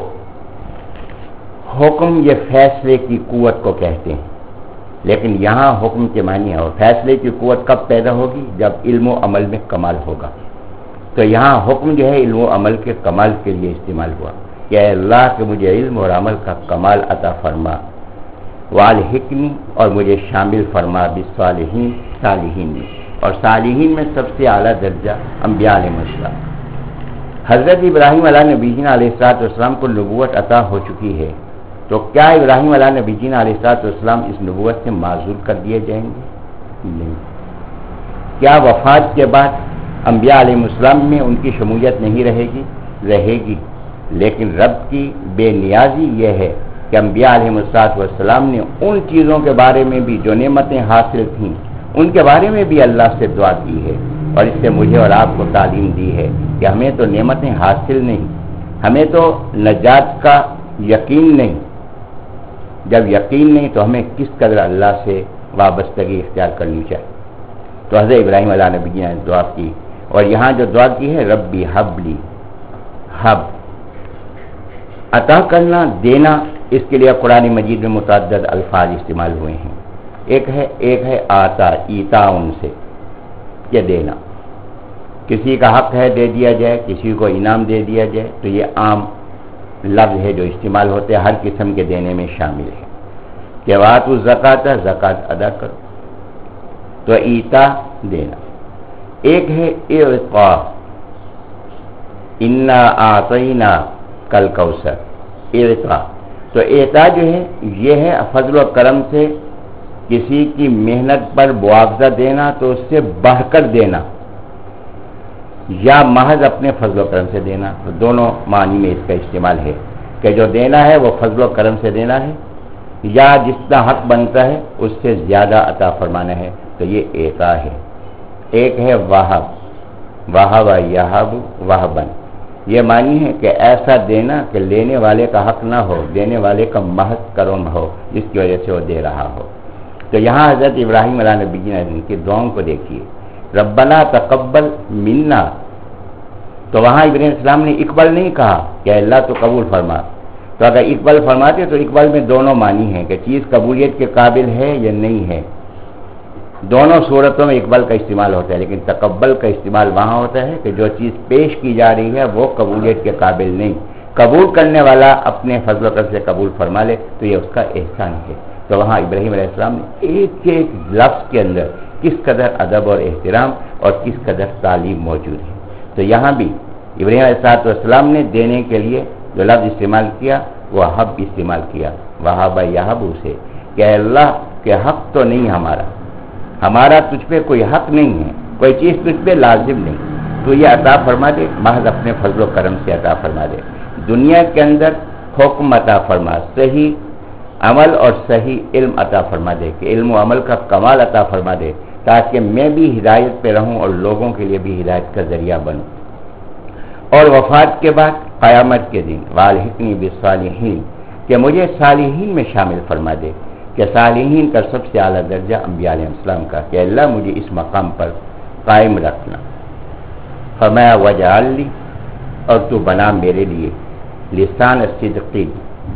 حکم یہ فیصلے کی قوت کو کہتے ہیں، لیکن یہاں حکم کے معنی ہے، اور فیصلے کی قوت کب پیدا ہوگی؟ جب علم و عمل میں کمال ہوگا۔ تو یہاں حکم جو ہے علم و عمل کے کمال کے لیے استعمال ہوا کہ اے اللہ کہ مجھے علم اور عمل کا کمال عطا فرما، والحقنی، اور مجھے شامل فرما بالصالحین، صالحین میں، اور صالحین میں سب سے اعلیٰ درجہ انبیاء علیہ السلام۔ حضرت ابراہیم علیہ نبی جی علیہ الصلوۃ والسلام کو نبوت عطا ہو چکی ہے، تو کیا ابراہیم علیہ نبی جی علیہ الصلوۃ والسلام اس نبوت سے معزول کر دیے جائیں گے؟ نہیں۔ کیا وفات کے بعد انبیاء علیہ السلام میں ان کی شمولیت نہیں رہے گی؟ رہے گی، لیکن رب کی بے نیازی یہ ہے کہ انبیاء علیہ السلام نے ان چیزوں کے بارے میں بھی جو نعمتیں حاصل تھیں ان کے بارے میں بھی اللہ سے دعا کی ہے، اور اس سے مجھے اور آپ کو تعلیم دی ہے کہ ہمیں تو نعمتیں حاصل نہیں، ہمیں تو نجات کا یقین نہیں۔ جب یقین نہیں تو ہمیں کس قدر اللہ سے وابستگی اختیار کرنی چاہیے۔ تو حضرت ابراہیم علیہ نبی نے دعا کی، اور یہاں جو دعا کی ہے ربی حبلی، حب عطا کرنا، دینا، اس کے لیے قرآن مجید میں متعدد الفاظ استعمال ہوئے ہیں۔ ایک ہے ایک ہے آتا، ایتا، ان سے یہ دینا، کسی کا حق ہے دے دیا جائے، کسی کو انعام دے دیا جائے، تو یہ عام لفظ ہے جو استعمال ہوتے ہیں، ہر قسم کے دینے میں شامل ہے کہ واتو زکات، زکات ادا کرو، تو ایتا دینا. ایک ہے اعطا، انا اعطینا کل کوثر، اعطا. تو اعطا جو ہے یہ ہے فضل و کرم سے کسی کی محنت پر معاوضہ دینا، تو اس سے بڑھ کر دینا، یا محض اپنے فضل و کرم سے دینا. تو دونوں معنی میں اس کا استعمال ہے کہ جو دینا ہے وہ فضل و کرم سے دینا ہے، یا جتنا حق بنتا ہے اس سے زیادہ عطا فرمانا ہے، تو یہ اعطا ہے. ایک ہے وہب، وہب یہب وہبن، یہ معنی ہے کہ ایسا دینا کہ لینے والے کا حق نہ ہو، دینے والے کا محض کرم ہو جس کی وجہ سے وہ دے رہا ہو. تو یہاں حضرت ابراہیم علیہ نبی ان کی دعاؤں کو دیکھیے، ربنا تقبل منا، تو وہاں ابراہیم السلام نے اقبال نہیں کہا کہ اللہ تو قبول فرما. تو اگر اقبال فرماتے تو اقبال میں دونوں معنی ہیں کہ چیز قبولیت کے قابل ہے یا نہیں ہے. دونوں صورتوں میں اقبال کا استعمال ہوتا ہے، لیکن تقبل کا استعمال وہاں ہوتا ہے کہ جو چیز پیش کی جا رہی ہے وہ قبولیت کے قابل نہیں، قبول کرنے والا اپنے فضل و کرم سے قبول فرما لے تو یہ اس کا احسان ہے. تو وہاں ابراہیم علیہ السلام نے ایک ایک لفظ کے اندر کس قدر ادب اور احترام اور کس قدر تعلیم موجود ہے. تو یہاں بھی ابراہیم علیہ السلام نے دینے کے لیے جو لفظ استعمال کیا وہ حب استعمال کیا، وہاب یہب سے، کہ اللہ کے حق تو نہیں ہمارا، ہمارا تجھ پہ کوئی حق نہیں ہے، کوئی چیز تجھ پہ لازم نہیں، تو یہ عطا فرما دے، محض اپنے فضل و کرم سے عطا فرما دے. دنیا کے اندر حکم عطا فرما، صحیح عمل اور صحیح علم عطا فرما دے، کہ علم و عمل کا کمال عطا فرما دے تاکہ میں بھی ہدایت پہ رہوں اور لوگوں کے لیے بھی ہدایت کا ذریعہ بنوں. اور وفات کے بعد قیامت کے دن والحقنی بالصالحین، کہ مجھے صالحین میں شامل فرما دے، کہ صالحین کا سب سے اعلیٰ درجہ انبیاء علیہ السلام کا، کہ اللہ مجھے اس مقام پر قائم رکھنا. فرمایا وجعل لی، اور تو بنا میرے لیے لسان الصدقین،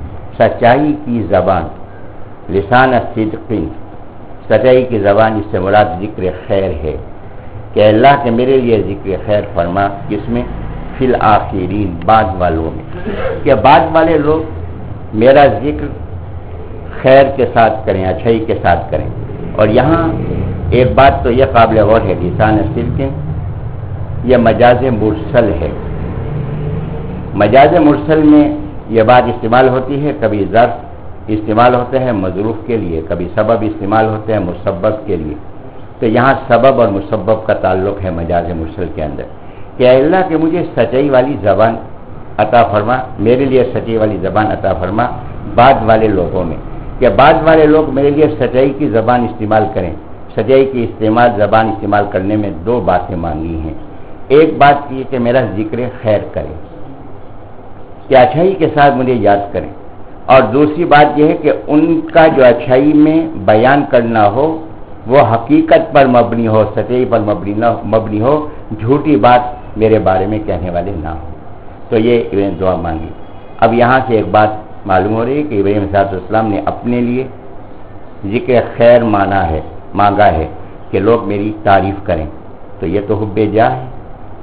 سچائی کی زبان، لسان الصدقین، سچائی کی زبان، اس سے مراد ذکر خیر ہے، کہ اللہ کے میرے لیے ذکر خیر فرما، کس میں؟ فی الآخرین، بعد والوں میں، کہ بعد والے لوگ میرا ذکر خیر کے ساتھ کریں، اچھائی کے ساتھ کریں. اور یہاں ایک بات تو یہ قابل غور ہے، لسان الصدقین یہ مجاز مرسل ہے. مجاز مرسل میں یہ بات استعمال ہوتی ہے، کبھی ظرف استعمال ہوتا ہے مظروف کے لیے، کبھی سبب استعمال ہوتا ہے مسبب کے لیے. تو یہاں سبب اور مسبب کا تعلق ہے مجاز مرسل کے اندر، کہ اے اللہ کہ مجھے سچائی والی زبان عطا فرما، میرے لیے سچائی والی زبان عطا فرما بعد والے لوگوں میں، کہ بعد والے لوگ میرے لیے سچائی کی زبان استعمال کریں. سچائی کی استعمال زبان استعمال کرنے میں دو باتیں مانگی ہیں. ایک بات یہ کہ میرا ذکر خیر کریں، کہ اچھائی کے ساتھ مجھے یاد کریں، اور دوسری بات یہ ہے کہ ان کا جو اچھائی میں بیان کرنا ہو وہ حقیقت پر مبنی ہو، سچائی پر مبنی نہ مبنی ہو، جھوٹی بات میرے بارے میں کہنے والے نہ ہو. تو یہ ابراہیم دعا مانگی. اب یہاں سے ایک بات معلوم ہو رہی ہے کہ ابراہیم علیہ السلام نے اپنے لیے ذکر خیر مانا ہے، مانگا ہے کہ لوگ میری تعریف کریں. تو یہ تو حب جاہ ہے.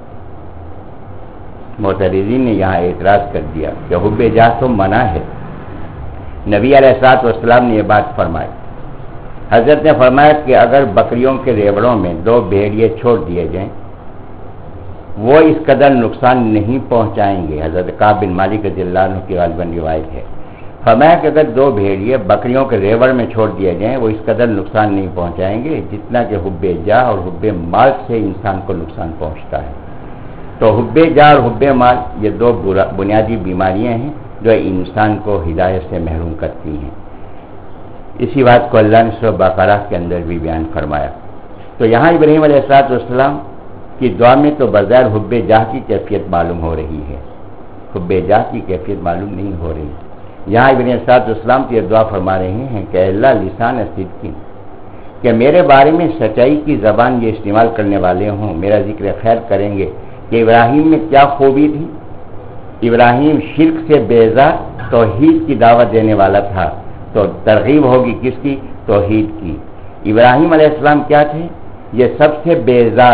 معترضین نے یہاں اعتراض کر دیا کہ حب جاہ تو منع ہے. نبی علیہ الصلوۃ والسلام نے یہ بات فرمائی. حضرت نے فرمایا کہ اگر بکریوں کے ریوڑوں میں دو بھیڑیے چھوڑ دیے جائیں وہ اس قدر نقصان نہیں پہنچائیں گے. حضرت کعب بن مالک رضی اللہ عنہ کی غالباً روایت ہے. فرمایا کہ اگر دو بھیڑیے بکریوں کے ریوڑ میں چھوڑ دیے جائیں وہ اس قدر نقصان نہیں پہنچائیں گے جتنا کہ حب جاہ اور حب مال سے انسان کو نقصان پہنچتا ہے. تو حب جاہ اور حب مال یہ دو بنیادی بیماریاں ہیں جو انسان کو ہدایت سے محروم کرتی ہیں. اسی بات کو اللہ نے سورہ بقرہ کے اندر بھی بیان فرمایا. تو یہاں ابراہیم علیہ السلام کی دعا میں تو بظاہر حب جاہ کی کیفیت معلوم ہو رہی ہے، حب جاہ کی کیفیت معلوم نہیں ہو رہی. یہاں ابراہیم علیہ السلام کی دعا فرما رہے ہیں کہ اللہ لسان صدقین، کہ میرے بارے میں سچائی کی زبان یہ استعمال کرنے والے ہوں، میرا ذکر خیر کریں گے. کہ ابراہیم میں کیا خوبی تھی؟ ابراہیم شرک سے بیزار توحید کی دعوت دینے والا تھا، تو ترغیب ہوگی کس کی؟ توحید کی. ابراہیم علیہ السلام کیا تھے؟ یہ سب سے بیزار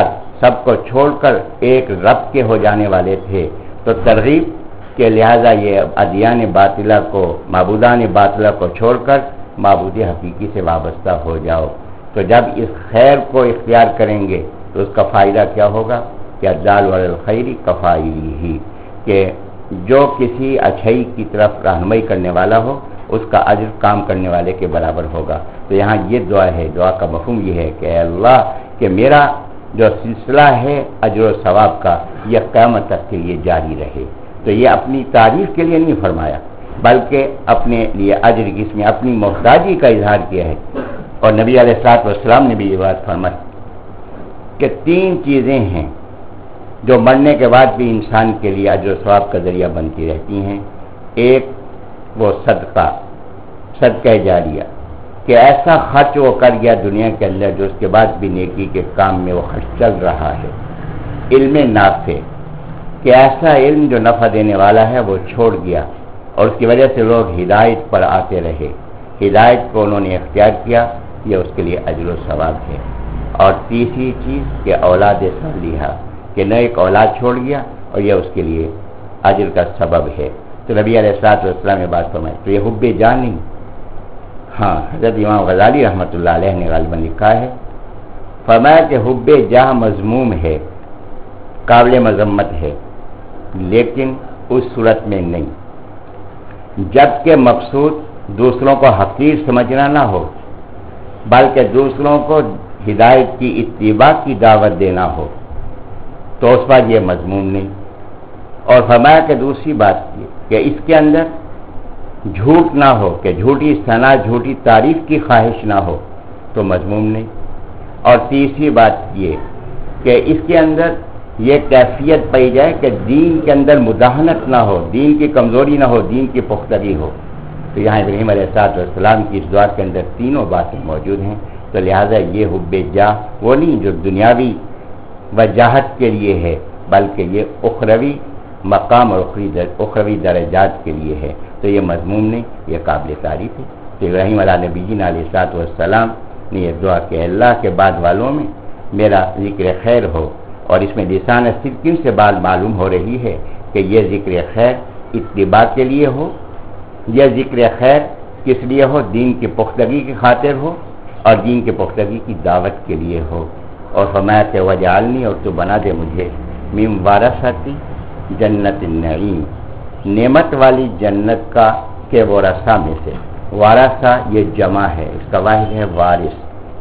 سب کو چھوڑ کر ایک رب کے ہو جانے والے تھے، تو ترغیب کے لہٰذا یہ ادیان باطلہ کو، معبودان باطلہ کو چھوڑ کر معبود حقیقی سے وابستہ ہو جاؤ۔ تو جب اس خیر کو اختیار کریں گے تو اس کا فائدہ کیا ہوگا کہ الدال علی الخیر کفاعلہ، کہ جو کسی اچھائی کی طرف رہنمائی کرنے والا ہو اس کا اجر کام کرنے والے کے برابر ہوگا۔ تو یہاں یہ دعا ہے، دعا کا مفہوم یہ ہے کہ اے اللہ کہ میرا جو سلسلہ ہے اجر و ثواب کا یہ قیامت تک کے لیے جاری رہے۔ تو یہ اپنی تعریف کے لیے نہیں فرمایا بلکہ اپنے لیے اجر کی، اس میں اپنی محتاجی کا اظہار کیا ہے۔ اور نبی علیہ الصلوۃ والسلام نے بھی یہ بات فرمائی کہ تین چیزیں ہیں جو مرنے کے بعد بھی انسان کے لیے اجر و ثواب کا ذریعہ بنتی رہتی ہیں۔ ایک وہ صدقہ، صدقہ جاریہ، کہ ایسا خرچ وہ کر گیا دنیا کے اندر جو اس کے بعد بھی نیکی کے کام میں وہ خرچ چل رہا ہے۔ علم نافع، کہ ایسا علم جو نفع دینے والا ہے وہ چھوڑ گیا اور اس کی وجہ سے لوگ ہدایت پر آتے رہے، ہدایت کو انہوں نے اختیار کیا، یہ اس کے لیے اجر و ثواب ہے۔ اور تیسری چیز کہ اولاد صالحہ، کہ نہ ایک اولاد چھوڑ گیا اور یہ اس کے لیے اجر کا سبب ہے۔ تو نبی علیہ الصلوۃ والسلام نے بات فرمائی، تو یہ حب جان نہیں، ہاں حضرت امام غزالی رحمۃ اللہ علیہ نے غالباً لکھا ہے، فرمایا کہ حب جاہ مذموم ہے، قابل مذمت ہے، لیکن اس صورت میں نہیں جبکہ مقصود دوسروں کو حقیر سمجھنا نہ ہو بلکہ دوسروں کو ہدایت کی اتباع کی دعوت دینا ہو، تو اس پر یہ مضمون نہیں۔ اور فرمایا کہ دوسری بات یہ کہ اس کے اندر جھوٹ نہ ہو، کہ جھوٹی ثنا، جھوٹی تعریف کی خواہش نہ ہو، تو مضمون نہیں۔ اور تیسری بات یہ کہ اس کے اندر یہ کیفیت پائی جائے کہ دین کے اندر مداہنت نہ ہو، دین کی کمزوری نہ ہو، دین کی پختگی ہو۔ تو یہاں ابراہیم علیہ السلام کی اس دعا کے اندر تینوں باتیں موجود ہیں۔ تو لہٰذا یہ حب جاہ وہ نہیں جو دنیاوی وجاہت کے لیے ہے بلکہ یہ اخروی مقام اور اخروی درجات کے لیے ہے۔ تو یہ مضمون نہیں، یہ قابل تعریف ہے۔ تو ابراہیم علیہ نبی جی علیہ الصلوۃ والسلام نے یہ دعا کہ اللہ کے بعد والوں میں میرا ذکر خیر ہو، اور اس میں لسان صدق سے بات معلوم ہو رہی ہے کہ یہ ذکر خیر اتباع کے لیے ہو، یہ ذکر خیر کس لیے ہو، دین کی پختگی کی خاطر ہو اور دین کی پختگی کی دعوت کے لیے ہو۔ اور فرمایا کہ وجعلنی، اور تو بنا دے مجھے، من ورثتی جنت النعیم، نعمت والی جنت کا کے ورثہ میں سے۔ وارثہ یہ جمع ہے، اس کا واحد ہے وارث،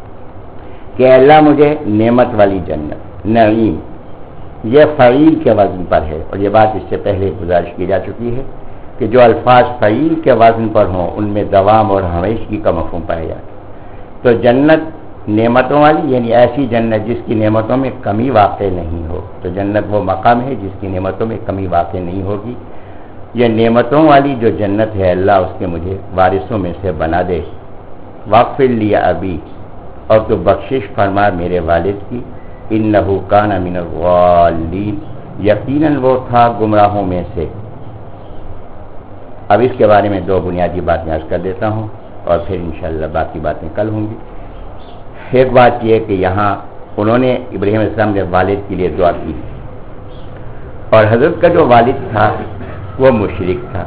کہ اللہ مجھے نعمت والی جنت، نعیم یہ فعیل کے وزن پر ہے، اور یہ بات اس سے پہلے گزارش کی جا چکی ہے کہ جو الفاظ فعیل کے وزن پر ہوں ان میں دوام اور ہمیشگی کا مفہوم پایا جاتا ہے۔ تو جنت نعمتوں والی، یعنی ایسی جنت جس کی نعمتوں میں کمی واقع نہیں ہو۔ تو جنت وہ مقام ہے جس کی نعمتوں میں کمی واقع نہیں ہوگی۔ یہ نعمتوں والی جو جنت ہے اللہ اس کے مجھے وارثوں میں سے بنا دے۔ واغفر لی ابی، اور تو بخشش فرما میرے والد کی، انہ کان من الضالین، یقیناً وہ تھا گمراہوں میں سے۔ اب اس کے بارے میں دو بنیادی باتیں عرض کر دیتا ہوں اور پھر انشاءاللہ باقی باتیں کل ہوں گی۔ ایک بات یہ کہ یہاں انہوں نے ابراہیم علیہ السلام نے والد کے لیے دعا کی، اور حضرت کا جو والد تھا وہ مشرک تھا،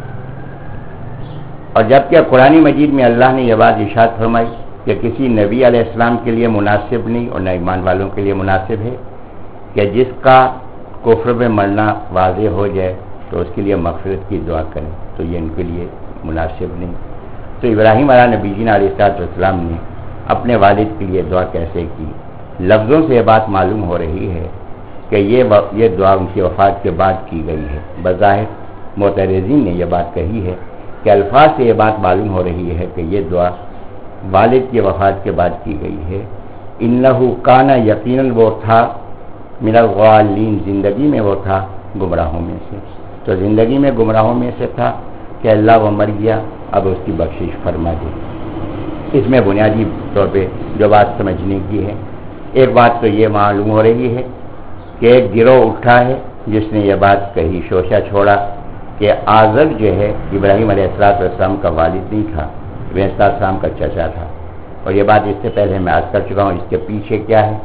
اور جبکہ قرآن مجید میں اللہ نے یہ بات ارشاد فرمائی کہ کسی نبی علیہ السلام کے لیے مناسب نہیں اور نہ ایمان والوں کے لیے مناسب ہے کہ جس کا کفر میں مرنا واضح ہو جائے تو اس کے لیے مغفرت کی دعا کریں، تو یہ ان کے لیے مناسب نہیں۔ تو ابراہیم علیہ نبی جی علیہ السلام نے اپنے والد کے لیے دعا کیسے کی؟ لفظوں سے یہ بات معلوم ہو رہی ہے کہ یہ یہ دعا ان کی وفات کے بعد کی گئی ہے۔ بظاہر معترضین نے یہ بات کہی ہے کہ الفاظ سے یہ بات معلوم ہو رہی ہے کہ یہ دعا والد کی وفات کے بعد کی گئی ہے۔ انہ کان، یقیناً وہ تھا، من الضالین، زندگی میں وہ تھا گمراہوں میں سے۔ تو زندگی میں گمراہوں میں سے تھا کہ اللہ وہ مر گیا، اب اس کی بخشش فرما دے۔ اس میں بنیادی طور پہ جو بات سمجھنے کی ہے، ایک بات تو یہ معلوم ہو رہی ہے کہ ایک گروہ اٹھا ہے جس نے یہ بات کہی، شوشہ چھوڑا کہ آزر جو ہے ابراہیم علیہ السلام کا والد نہیں تھا، ابراہیم علیہ السلام کا چچا تھا۔ اور یہ بات اس سے پہلے میں عرض کر چکا ہوں، اس کے پیچھے کیا ہے؟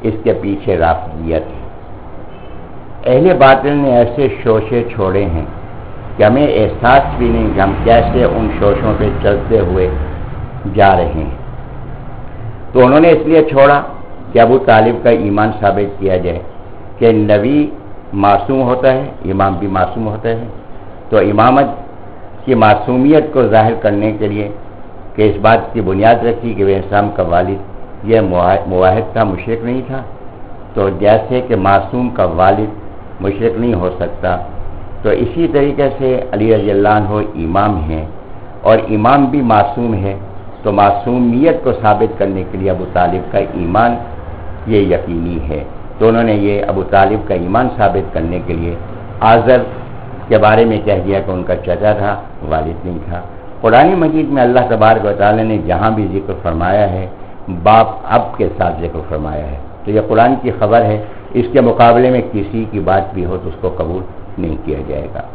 اس کے پیچھے رافضیت ہے۔ اہل باطل نے ایسے شوشے چھوڑے ہیں کہ ہمیں احساس بھی نہیں کہ ہم کیسے ان شوشوں پہ چلتے ہوئے جا رہے ہیں۔ تو انہوں نے اس لیے چھوڑا کہ ابو طالب کا ایمان ثابت کیا جائے کہ نبی معصوم ہوتا ہے، امام بھی معصوم ہوتا ہے، تو امامت کی معصومیت کو ظاہر کرنے کے لیے کہ اس بات کی بنیاد رکھی کہ وہ اسلام کا والد یہ موحد تھا، مشرک نہیں تھا، تو جیسے کہ معصوم کا والد مشرک نہیں ہو سکتا، تو اسی طریقے سے علی رضی اللہ عنہ امام ہیں اور امام بھی معصوم ہے، تو معصومیت کو ثابت کرنے کے لیے ابو طالب کا ایمان یہ یقینی ہے۔ تو انہوں نے یہ ابو طالب کا ایمان ثابت کرنے کے لیے آزر کے بارے میں کہہ دیا کہ ان کا چچا تھا، والد نہیں تھا۔ قرآن مجید میں اللہ تبارک و تعالیٰ نے جہاں بھی ذکر فرمایا ہے باپ اب کے ساتھ ذکر فرمایا ہے، تو یہ قرآن کی خبر ہے، اس کے مقابلے میں کسی کی بات بھی ہو تو اس کو قبول نہیں کیا جائے گا۔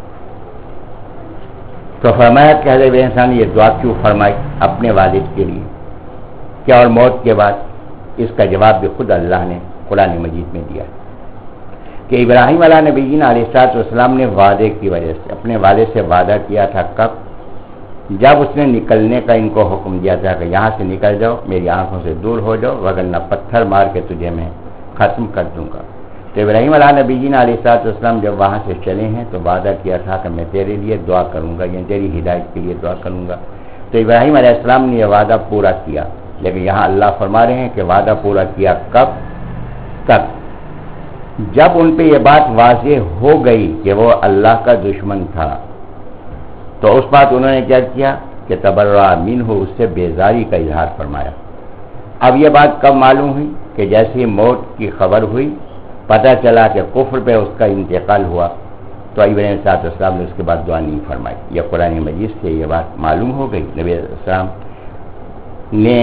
تو فرمایا کہ حضرت انسان یہ دعا کیوں فرمائی اپنے والد کے لیے، کیا اور موت کے بعد؟ اس کا جواب بھی خود اللہ نے قرآن مجید میں دیا کہ ابراہیم علیہ نبی علیہ الصلوۃ والسلام نے وعدے کی وجہ سے اپنے والد سے وعدہ کیا تھا، کب؟ جب اس نے نکلنے کا ان کو حکم دیا تھا کہ یہاں سے نکل جاؤ، میری آنکھوں سے دور ہو جاؤ، ورنہ پتھر مار کے تجھے میں ختم کر دوں گا۔ تو ابراہیم علیہ نبی علیہ الصلوۃ والسلام جب وہاں سے چلے ہیں تو وعدہ کیا تھا کہ میں تیرے لیے دعا کروں گا، یعنی تیری ہدایت کے لیے دعا کروں گا۔ تو ابراہیم علیہ السلام نے یہ وعدہ پورا کیا، لیکن یہاں اللہ فرما رہے ہیں کہ وعدہ پورا کیا کب تک؟ جب ان پہ یہ بات واضح ہو گئی کہ وہ اللہ کا دشمن تھا، تو اس بات انہوں نے کیا کیا کہ تبرأ منہ، اس سے بیزاری کا اظہار فرمایا۔ اب یہ بات کب معلوم ہوئی کہ جیسے موت کی خبر ہوئی، پتہ چلا کہ کفر پہ اس کا انتقال ہوا، تو ابراہیم علیہ السلام نے اس کے بعد دعا نہیں فرمائی۔ یہ قرآن مجید سے یہ بات معلوم ہو گئی۔ نبی علیہ السلام نے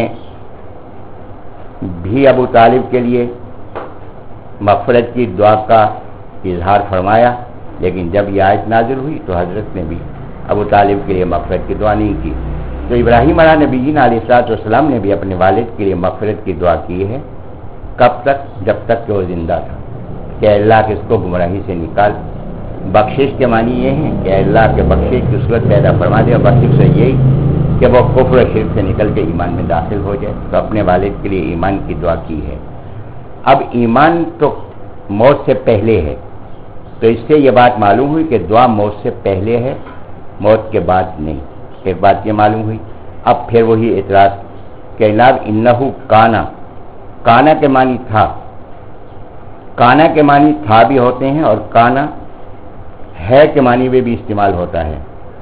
بھی ابو طالب کے لیے مغفرت کی دعا کا اظہار فرمایا، لیکن جب یہ آیت نازل ہوئی تو حضرت نے بھی ابو طالب کے لیے مغفرت کی دعا نہیں کی۔ تو ابراہیم علیہ نبی علیہ الصلوۃ والسلام نے بھی اپنے والد کے لیے مغفرت کی دعا کی ہے، کب تک؟ جب تک کہ وہ زندہ تھا، کہ اللہ کے اس کو گمراہی سے نکال۔ بخشش کے معنی یہ ہے کہ اللہ کے بخشش کی صورت پیدا فرما دے، اور بخشش سے یہی کہ وہ کفر و شرک سے نکل کے ایمان میں داخل ہو جائے۔ تو اپنے والد کے لیے ایمان کی دعا کی ہے۔ اب ایمان تو موت سے پہلے ہے، تو اس سے یہ بات معلوم ہوئی کہ دعا موت سے پہلے ہے، موت کے بعد نہیں۔ ایک بات یہ معلوم ہوئی۔ اب پھر وہی اعتراض کہ جناب انہو کانا، کانا کے معنی تھا، کانا کے معنی تھا بھی ہوتے ہیں، اور کانا ہے کے معنی میں بھی استعمال ہوتا ہے،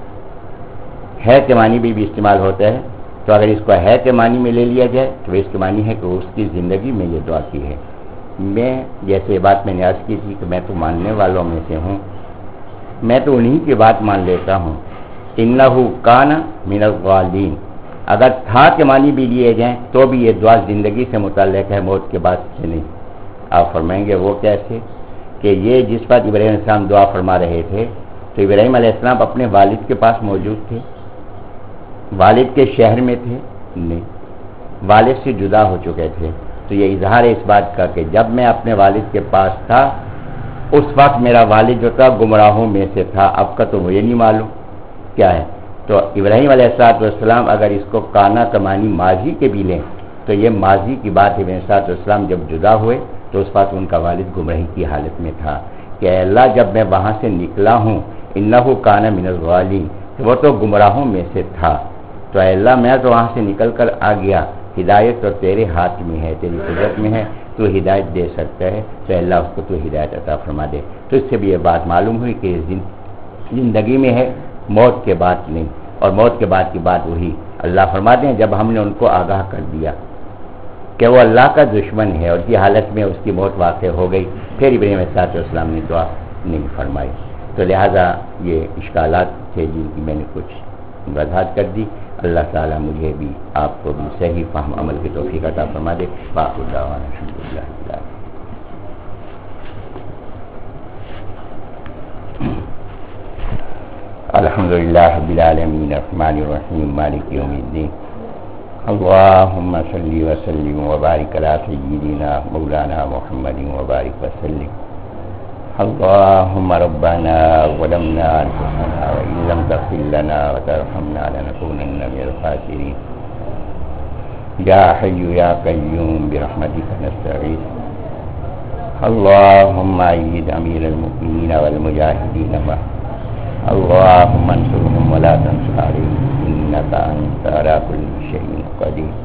ہے کے معنی میں بھی استعمال ہوتا ہے۔ تو اگر اس کو ہے کے معنی میں لے لیا جائے تو اس کے معنی ہے کہ اس کی زندگی میں یہ دعا کی ہے۔ میں جیسے یہ بات میں نے عرض کی تھی کہ میں تو ماننے والوں میں سے ہوں، میں تو انہی کی بات مان لیتا ہوں۔ انہو کان من الغالین، اگر تھا کے معنی بھی لیے جائیں تو بھی یہ دعا زندگی سے متعلق ہے، موت کے بعد سے نہیں۔ آپ فرمائیں گے وہ کیسے؟ کہ یہ جس بات ابراہیم علیہ السلام دعا فرما رہے تھے، تو ابراہیم علیہ السلام اپنے والد کے پاس موجود تھے، والد کے شہر میں تھے؟ نہیں، والد سے جدا ہو چکے تھے۔ تو یہ اظہار ہے اس بات کا کہ جب میں اپنے والد کے پاس تھا اس وقت میرا والد جو تھا گمراہوں میں سے تھا، اب کا تو مجھے نہیں معلوم کیا ہے۔ تو ابراہیم علیہ السلام اگر اس کو کانا کا معنی ماضی کے بھی لیں تو یہ ماضی کی بات ہے، ابراہیم علیہ السلام جب جدا ہوئے تو اس وقت ان کا والد گمراہی کی حالت میں تھا کہ اے اللہ جب میں وہاں سے نکلا ہوں انہو کان من الغالین، وہ تو گمراہوں میں سے تھا، تو اے اللہ میں تو وہاں سے نکل کر آ گیا، ہدایت تو تیرے ہاتھ میں ہے، تیری قدرت میں ہے، تو ہدایت دے سکتا ہے، تو اے اللہ اس کو تو ہدایت عطا فرما دے۔ تو اس سے بھی یہ بات معلوم ہوئی کہ زندگی میں ہے، موت کے بعد نہیں، اور موت کے بعد کی بات وہی اللہ فرماتے ہیں جب ہم نے ان کو آگاہ کر دیا کہ وہ اللہ کا دشمن ہے اور کی حالت میں اس کی موت واقع ہو گئی، پھر ابراہیم علیہ السلام نے دعا نہیں فرمائی۔ تو لہٰذا یہ اشکالات تھے جن کی میں نے کچھ وضاحت کر دی۔ اللہ تعالیٰ مجھے بھی آپ کو بھی صحیح فہم عمل کی توفیق عطا فرما دے۔ باقی دعوانا الحمدللہ رب العالمین۔ الحمدللہ رب العالمین الرحمن الرحیم مالک یوم الدین اللهم صل وسلم وبارك على سيدنا مولانا محمد وبارك وسلم. اللهم ربنا ظلمنا أنفسنا وإن لم تغفر لنا وترحمنا لنكونن من الخاسرين. يا حي يا قيوم برحمتك نستغيث. اللهم أيد أمير المؤمنين والمجاهدين معه. اللهم انصرهم ولا تنصر عليهم إنك أنت على كل شيء قدير.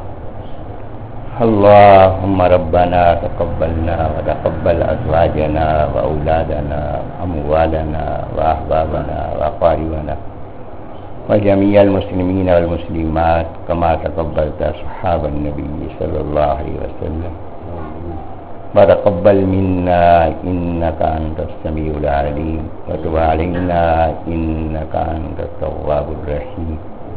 اللهم ربنا تقبلنا وتقبل أزواجنا وأولادنا وأموالنا وأحبابنا وأقاربنا وجميع المسلمين والمسلمات كما تقبلت أصحاب النبي صلى الله عليه وسلم. وتقبل منا إنك أنت السميع العليم وتب علينا إنك أنت التواب الرحيم.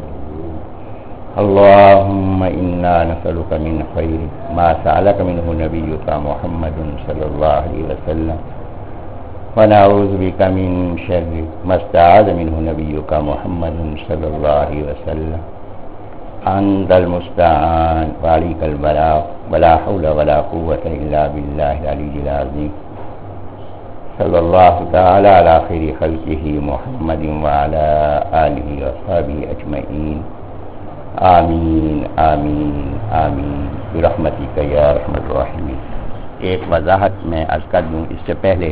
اللهم إنا نسألك من خير ما سألك منه نبيك محمد صلى الله عليه وسلم ونعوذ بك من شر ما استعاذ منه نبيك محمد صلى الله عليه وسلم. أنت المستعان وعليك البلاغ ولا حول ولا قوة إلا بالله العلي العظيم. صلى الله تعالى على خير خلقه محمد وعلى آله وصحبه أجمعين. آمین آمین آمین برحمتک یا ارحم الراحمین. ایک وضاحت میں عرض کر دوں اس سے پہلے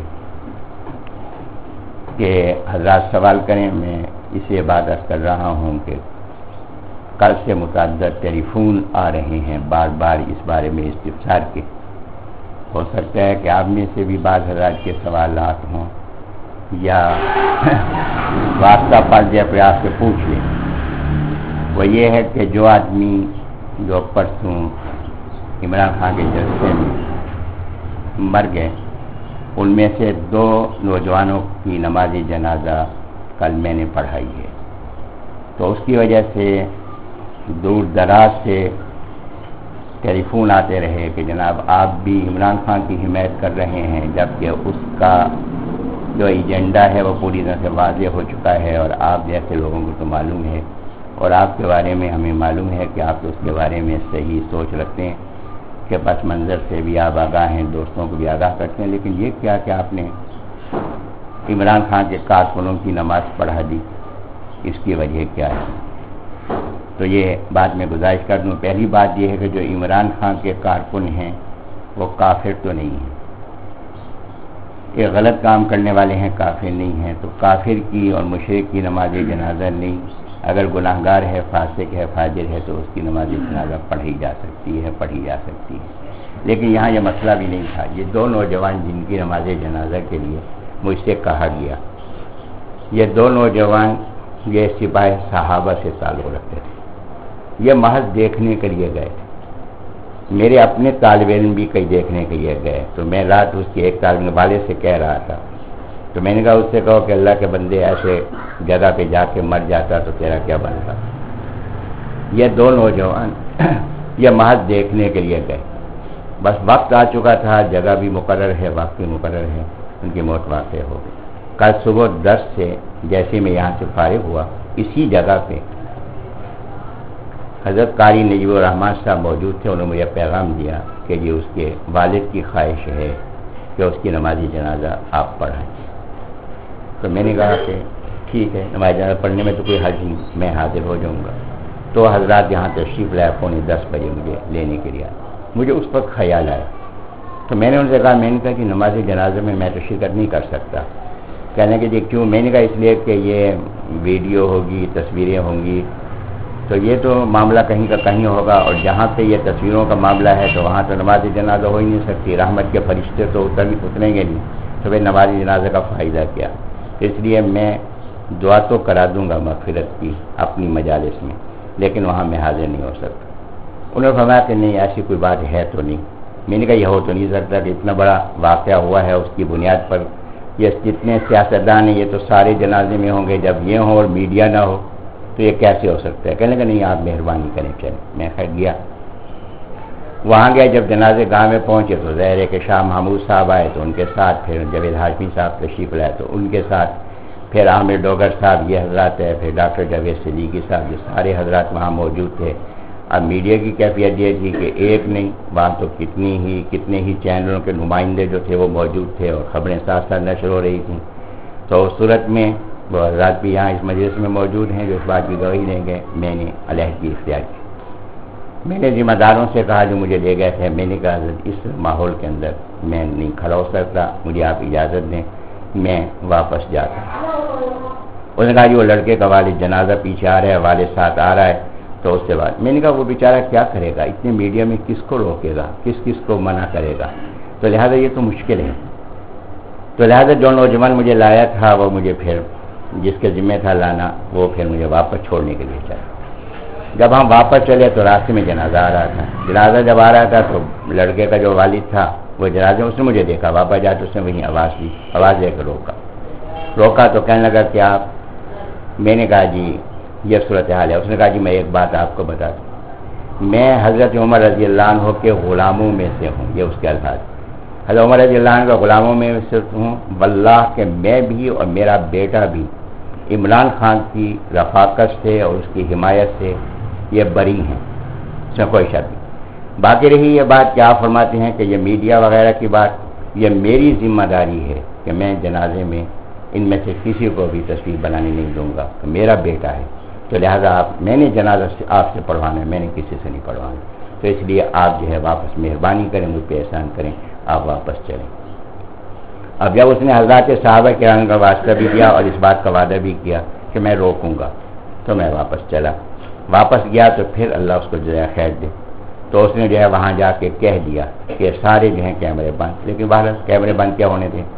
کہ حضرات سوال کریں. میں اسے بات عرض کر رہا ہوں کہ کل سے متعدد ٹیلی فون آ رہے ہیں بار بار اس بارے میں استفسار کے. ہو سکتا ہے کہ آپ میں سے بھی بعض حضرات کے سوالات ہوں یا واسطہ پڑ جائے پریاس سے پوچھ لیں. وہ یہ ہے کہ جو آدمی جو پرسوں عمران خان کے جلسے میں مر گئے ان میں سے دو نوجوانوں کی نماز جنازہ کل میں نے پڑھائی ہے. تو اس کی وجہ سے دور دراز سے ٹیلی فون آتے رہے کہ جناب آپ بھی عمران خان کی حمایت کر رہے ہیں جبکہ اس کا جو ایجنڈا ہے وہ پوری طرح سے واضح ہو چکا ہے اور آپ جیسے لوگوں کو تو معلوم ہے اور آپ کے بارے میں ہمیں معلوم ہے کہ آپ اس کے بارے میں صحیح سوچ رکھتے ہیں کہ پس منظر سے بھی آپ آگاہ ہیں, دوستوں کو بھی آگاہ کرتے ہیں, لیکن یہ کیا کہ آپ نے عمران خان کے کارکنوں کی نماز پڑھا دی, اس کی وجہ کیا ہے؟ تو یہ بات میں گزارش کر دوں. پہلی بات یہ ہے کہ جو عمران خان کے کارکن ہیں وہ کافر تو نہیں ہیں, یہ غلط کام کرنے والے ہیں, کافر نہیں ہیں. تو کافر کی اور مشرک کی نماز جنازہ نہیں, اگر گناہ گار ہے, فاسق ہے, فاجر ہے تو اس کی نماز جنازہ پڑھی جا سکتی ہے پڑھی جا سکتی ہے. لیکن یہاں یہ مسئلہ بھی نہیں تھا. یہ دو نوجوان جن کی نماز جنازہ کے لیے مجھ سے کہا گیا, یہ دو نوجوان یہ سپاہی صحابہ سے تعلق رکھتے تھے. یہ محض دیکھنے کے لیے گئے تھے. میرے اپنے طالب علم بھی کئی دیکھنے کے لیے گئے. تو میں رات اس کے ایک طالب علم والے سے کہہ رہا تھا, تو میں نے کہا اس سے کہو کہ اللہ کے بندے ایسے جگہ پہ جا کے مر جاتا تو تیرا کیا بنتا. یہ دو نوجوان یہ محض دیکھنے کے لیے گئے, بس وقت آ چکا تھا, جگہ بھی مقرر ہے, وقت بھی مقرر ہے, ان کی موت واقع ہو گئی. کل صبح دس سے جیسے میں یہاں سے فارغ ہوا اسی جگہ پہ حضرت قاری نجیب الرحمان صاحب موجود تھے. انہوں نے مجھے پیغام دیا کہ یہ اس کے والد کی خواہش ہے کہ اس کی نمازی جنازہ آپ پڑھائیں. تو میں نے کہا کہ ٹھیک ہے, نماز جنازہ پڑھنے میں تو کوئی حرج نہیں, میں حاضر ہو جاؤں گا. تو حضرات یہاں تشریف لائے پونے دس بجے مجھے لینے کے لیے. مجھے اس وقت خیال آیا تو میں نے ان سے کہا, میں نے کہا کہ نماز جنازہ میں میں تو شرکت نہیں کر سکتا. کہنے کہ جی کیوں؟ میں نے کہا اس لیے کہ یہ ویڈیو ہوگی, تصویریں ہوں گی, تو یہ تو معاملہ کہیں کا کہیں ہوگا, اور جہاں پہ یہ تصویروں کا معاملہ ہے تو وہاں تو نماز جنازہ ہو ہی نہیں سکتی. رحمت کے فرشتے تو اتر اتریں گے نہیں, تو پھر نماز جنازہ کا فائدہ کیا؟ اس لیے میں دعا تو کرا دوں گا مغفرت کی اپنی مجالس میں, لیکن وہاں میں حاضر نہیں ہو سکتا. انہوں نے فرمایا کہ نہیں ایسی کوئی بات ہے تو نہیں. میں نے کہا یہ ہو تو نہیں سکتا کہ اتنا بڑا واقعہ ہوا ہے, اس کی بنیاد پر یہ جتنے سیاستدان ہیں یہ تو سارے جنازے میں ہوں گے, جب یہ ہوں اور میڈیا نہ ہو تو یہ کیسے ہو سکتا ہے؟ کہنے کا نہیں آپ مہربانی کریں. چلے میں خیر گیا, وہاں گیا. جب جنازے گاہ میں پہنچے تو ظاہر ہے کہ شاہ محمود صاحب آئے تو ان کے ساتھ, پھر جاوید ہاشمی صاحب تشریف لائے تو ان کے ساتھ, پھر عامر ڈوگر صاحب یہ حضرات ہے, پھر ڈاکٹر جاوید صدیقی صاحب, جو سارے حضرات وہاں موجود تھے. اب میڈیا کی کیفیت یہ تھی کہ ایک نہیں وہاں تو کتنی ہی کتنے ہی چینلوں کے نمائندے جو تھے وہ موجود تھے اور خبریں ساتھ ساتھ نشر ہو رہی تھیں. تو اس صورت میں وہ حضرات بھی یہاں اس مجلس میں موجود ہیں جو اس بات کی گواہی دیں گے میں نے علیحدگی اختیار کی. میں نے ذمہ داروں سے کہا جو مجھے لے گئے تھے، میں نے کہا اس ماحول کے اندر میں نہیں کھڑا ہو سکتا، مجھے آپ اجازت دیں میں واپس جاتا ہوں. اس نے کہا جی وہ لڑکے کا والد جنازہ پیچھے آ رہا ہے، والد ساتھ آ رہا ہے. تو اس سے بعد میں نے کہا وہ بیچارہ کیا کرے گا، اتنے میڈیا میں کس کو روکے گا، کس کس کو منع کرے گا. تو لہٰذا یہ تو مشکل ہے. تو لہٰذا جو نوجوان مجھے لایا تھا وہ مجھے پھر جس کے ذمہ تھا لانا وہ پھر مجھے واپس چھوڑنے کے لیے چلا. جب ہم واپس چلے تو راستے میں جنازہ آ رہا تھا. جنازہ جب آ رہا تھا تو لڑکے کا جو والد تھا وہ جنازے اس نے مجھے دیکھا، واپس جا تو اس نے وہیں آواز دی، آواز دے کر روکا روکا تو کہنے لگا کہ آپ. میں نے کہا جی یہ صورتحال ہے. اس نے کہا جی میں ایک بات آپ کو بتا دوں، میں حضرت عمر رضی اللہ عنہ کے غلاموں میں سے ہوں. یہ اس کے الفاظ. حضرت عمر رضی اللہ عنہ کے غلاموں میں سے ہوں واللہ کہ میں بھی اور میرا بیٹا بھی عمران خان کی رفاقت سے اور اس کی حمایت سے یہ بری ہیں، اس میں کوئی شک نہیں. باقی رہی یہ بات کہ آپ فرماتے ہیں کہ یہ میڈیا وغیرہ کی بات، یہ میری ذمہ داری ہے کہ میں جنازے میں ان میں سے کسی کو بھی تصویر بنانے نہیں دوں گا. تو میرا بیٹا ہے تو لہذا آپ میں نے جنازہ سے آپ سے پڑھوانا ہے، میں نے کسی سے نہیں پڑھوانا. تو اس لیے آپ جو ہے واپس مہربانی کریں، مجھ پہ احسان کریں، آپ واپس چلیں. اب جب اس نے حضرات صحابہ کرام کا واسطہ بھی دیا اور اس بات کا وعدہ بھی کیا کہ میں روکوں گا تو میں واپس چلا. واپس گیا تو پھر اللہ اس کو جو ہے خیر دے. تو اس نے جو ہے وہاں جا کے کہہ دیا کہ سارے جو ہیں کیمرے بند، لیکن باہر کیمرے بند کیا ہونے تھے.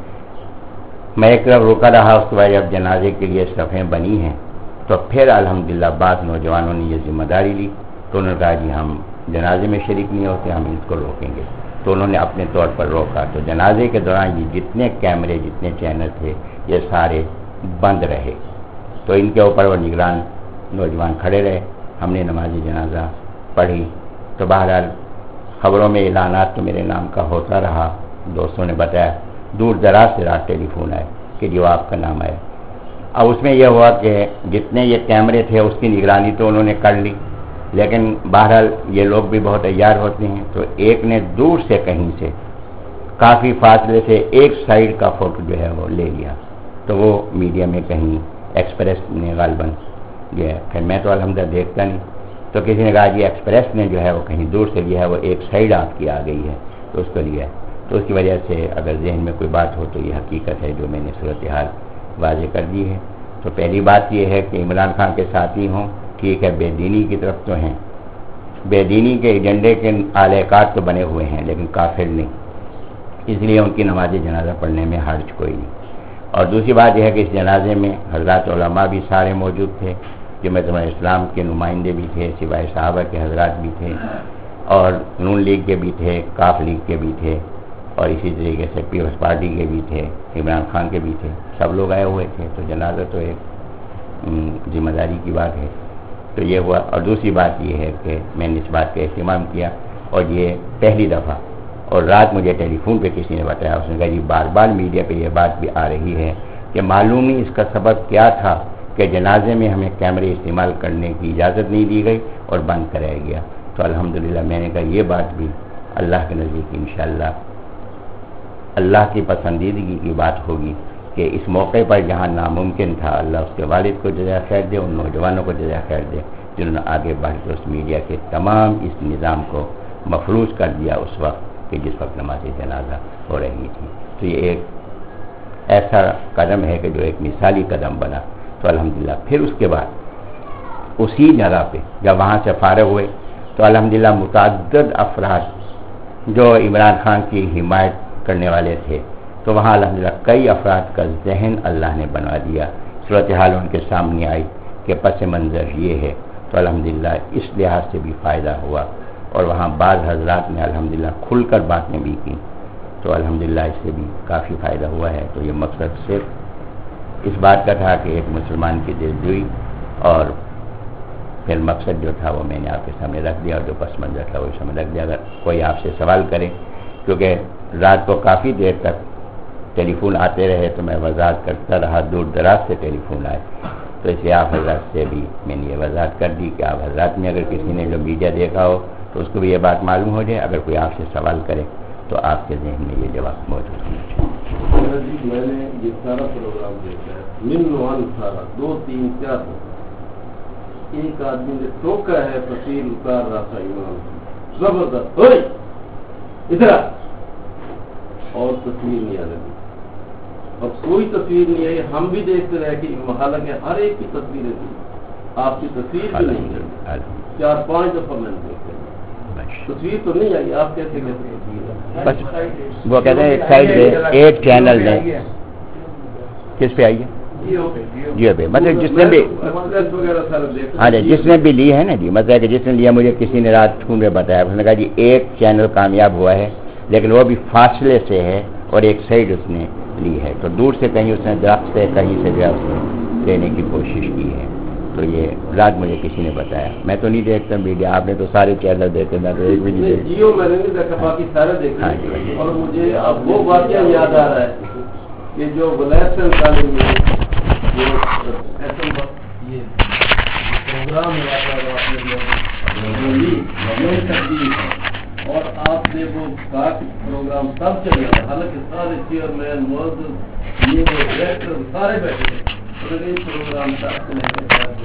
میں ایک طرف روکا رہا. اس کے بعد جب جنازے کے لیے صفیں بنی ہیں تو پھر الحمدللہ بعض نوجوانوں نے یہ ذمہ داری لی. تو انہوں نے کہا جی ہم جنازے میں شریک نہیں ہوتے، ہم اس کو روکیں گے. تو انہوں نے اپنے طور پر روکا. تو جنازے کے دوران یہ جتنے کیمرے جتنے چینل تھے یہ سارے بند رہے. تو ان کے اوپر وہ نگران نوجوان کھڑے رہے. ہم نے نماز جنازہ پڑھی. تو بہرحال خبروں میں اعلانات تو میرے نام کا ہوتا رہا. دوستوں نے بتایا، دور دراز سے رات ٹیلی فون آئے کہ جو آپ کا نام آئے. اب اس میں یہ ہوا کہ جتنے یہ کیمرے تھے اس کی نگرانی تو انہوں نے کر لی، لیکن بہرحال یہ لوگ بھی بہت عیار ہوتے ہیں. تو ایک نے دور سے کہیں سے کافی فاصلے سے ایک سائیڈ کا فوٹو جو ہے وہ لے لیا. تو وہ میڈیا میں کہیں ایکسپریس نے غالباً جو ہے، پھر میں تو الحمدللہ دیکھتا نہیں. تو کسی نے کہا جی ایکسپریس نے جو ہے وہ کہیں دور سے لیا ہے، وہ ایک سائیڈ آپ کی آ گئی ہے تو اس کو لیا ہے. تو اس کی وجہ سے اگر ذہن میں کوئی بات ہو تو یہ حقیقت ہے جو میں نے صورتحال واضح کر دی ہے. تو پہلی بات یہ ہے کہ عمران خان کے ساتھی ہوں ٹھیک ہے، بے دینی کی طرف تو ہیں، بے دینی کے ایجنڈے کے اعلی کار تو بنے ہوئے ہیں لیکن کافر نہیں، اس لیے ان کی نماز جنازہ پڑھنے میں حرج کوئی نہیں. اور دوسری بات یہ ہے کہ اس جنازے میں حضرات علماء بھی سارے موجود تھے، جمعیت علماء اسلام کے نمائندے بھی تھے، سپاہی صحابہ کے حضرات بھی تھے، اور نون لیگ کے بھی تھے، کاف لیگ کے بھی تھے، اور اسی طریقے سے پیپلز پارٹی کے بھی تھے، عمران خان کے بھی تھے. سب لوگ آئے ہوئے تھے. تو جنازہ تو ایک ذمہ داری کی بات ہے. تو یہ ہوا. اور دوسری بات یہ ہے کہ میں نے اس بات کا اہتمام کیا اور یہ پہلی دفعہ، اور رات مجھے ٹیلی فون پہ کسی نے بتایا، اس نے کہا جی بار بار میڈیا پہ یہ بات بھی آ رہی ہے کہ معلوم نہیں اس کا سبب کیا تھا کہ جنازے میں ہمیں کیمرے استعمال کرنے کی اجازت نہیں دی گئی اور بند کرایا گیا. تو الحمدللہ میں نے کہا یہ بات بھی اللہ کے نزدیک انشاءاللہ اللہ کی پسندیدگی کی بات ہوگی کہ اس موقع پر جہاں ناممکن تھا، اللہ اس کے والد کو جزائے خیر دے، ان نوجوانوں کو جزائے خیر دے جنہوں نے آگے بڑھ کے اس میڈیا کے تمام اس نظام کو مفروض کر دیا اس وقت کہ جس وقت نماز جنازہ ہو رہی تھی. تو یہ ایک ایسا قدم ہے کہ جو ایک مثالی قدم بنا. تو الحمدللہ پھر اس کے بعد اسی جگہ پہ جب وہاں سے فارغ ہوئے تو الحمدللہ متعدد افراد جو عمران خان کی حمایت کرنے والے تھے، تو وہاں الحمدللہ کئی افراد کا ذہن اللہ نے بنا دیا. صورتحال ان کے سامنے آئی کہ پس منظر یہ ہے. تو الحمدللہ اس لحاظ سے بھی فائدہ ہوا. اور وہاں بعض حضرات نے الحمدللہ کھل کر باتیں بھی کی. تو الحمدللہ اس سے بھی کافی فائدہ ہوا ہے. تو یہ مقصد صرف اس بات کا تھا کہ ایک مسلمان کی دلجوئی، اور پھر مقصد جو تھا وہ میں نے آپ کے سامنے رکھ دیا، اور جو پس منظر تھا وہ سامنے رکھ دیا. اگر کوئی آپ سے سوال کرے، کیونکہ رات کو کافی دیر تک ٹیلی فون آتے رہے تو میں وضاحت کرتا رہا، دور دراز سے ٹیلی فون آئے. تو تو اسے آپ حضرات سے بھی میں نے یہ وضاحت کر دی کہ آپ حضرات میں اگر کسی نے جو میڈیا دیکھا ہو تو اس کو بھی یہ بات معلوم ہو جائے، اگر کوئی آپ سے سوال کرے تو آپ کے ذہن میں یہ جواب موجود ہونا چاہیے۔ میں نے یہ سارا پروگرام دیکھا ہے، من نوان سارا دو تین چار ایک آدمی نے ٹوکا ہے، تصویر اتار رہا تھا امام زبردست ہوئی ادھر اور تصویر نہیں آ رہی، اور کوئی تصویر نہیں آئی، ہم بھی دیکھتے رہے کہ حالانکہ ہر ایک کی تصویریں تھی، آپ کی تصویر بھی نہیں ہے، چار پانچ دفعہ میں نے دیکھا تصویر تو نہیں آئی، آپ کیسے کہتے تصویر؟ بس وہ کہتے ہیں ایک سائڈ پہ ایک چینل میں کس پہ آئی ہے جیو پہ، مطلب جس نے بھی ہاں جی جس نے بھی لی ہے نا جی، مطلب کہ جس نے لیا، مجھے کسی نے رات فون میں بتایا، اس نے کہا جی ایک چینل کامیاب ہوا ہے لیکن وہ بھی فاصلے سے ہے اور ایک سائڈ اس نے لی ہے، تو دور سے کہیں اس نے درخت سے کہیں سے جو اس نے لینے کی کوشش کی ہے، تو یہ رات مجھے کسی نے بتایا۔ میں تو نہیں دیکھتا میڈیا، آپ نے تو سارے چینل دیکھے، میں تو ایک بھی نہیں دیکھتا، جیو میں نے نہیں دیکھا، باقی سارے دیکھے، اور مجھے اب وہ واقعہ یاد آ رہا ہے کہ جو ولیسن کالج میں جو یہ پروگرام اور آپ نے وہ کہا کہ پروگرام تب چلے گا، حالانکہ سارے چیئرمین موجود یہ وہ ڈائریکٹر سارے بیٹھے تھے، پروگرام تب چلے گا۔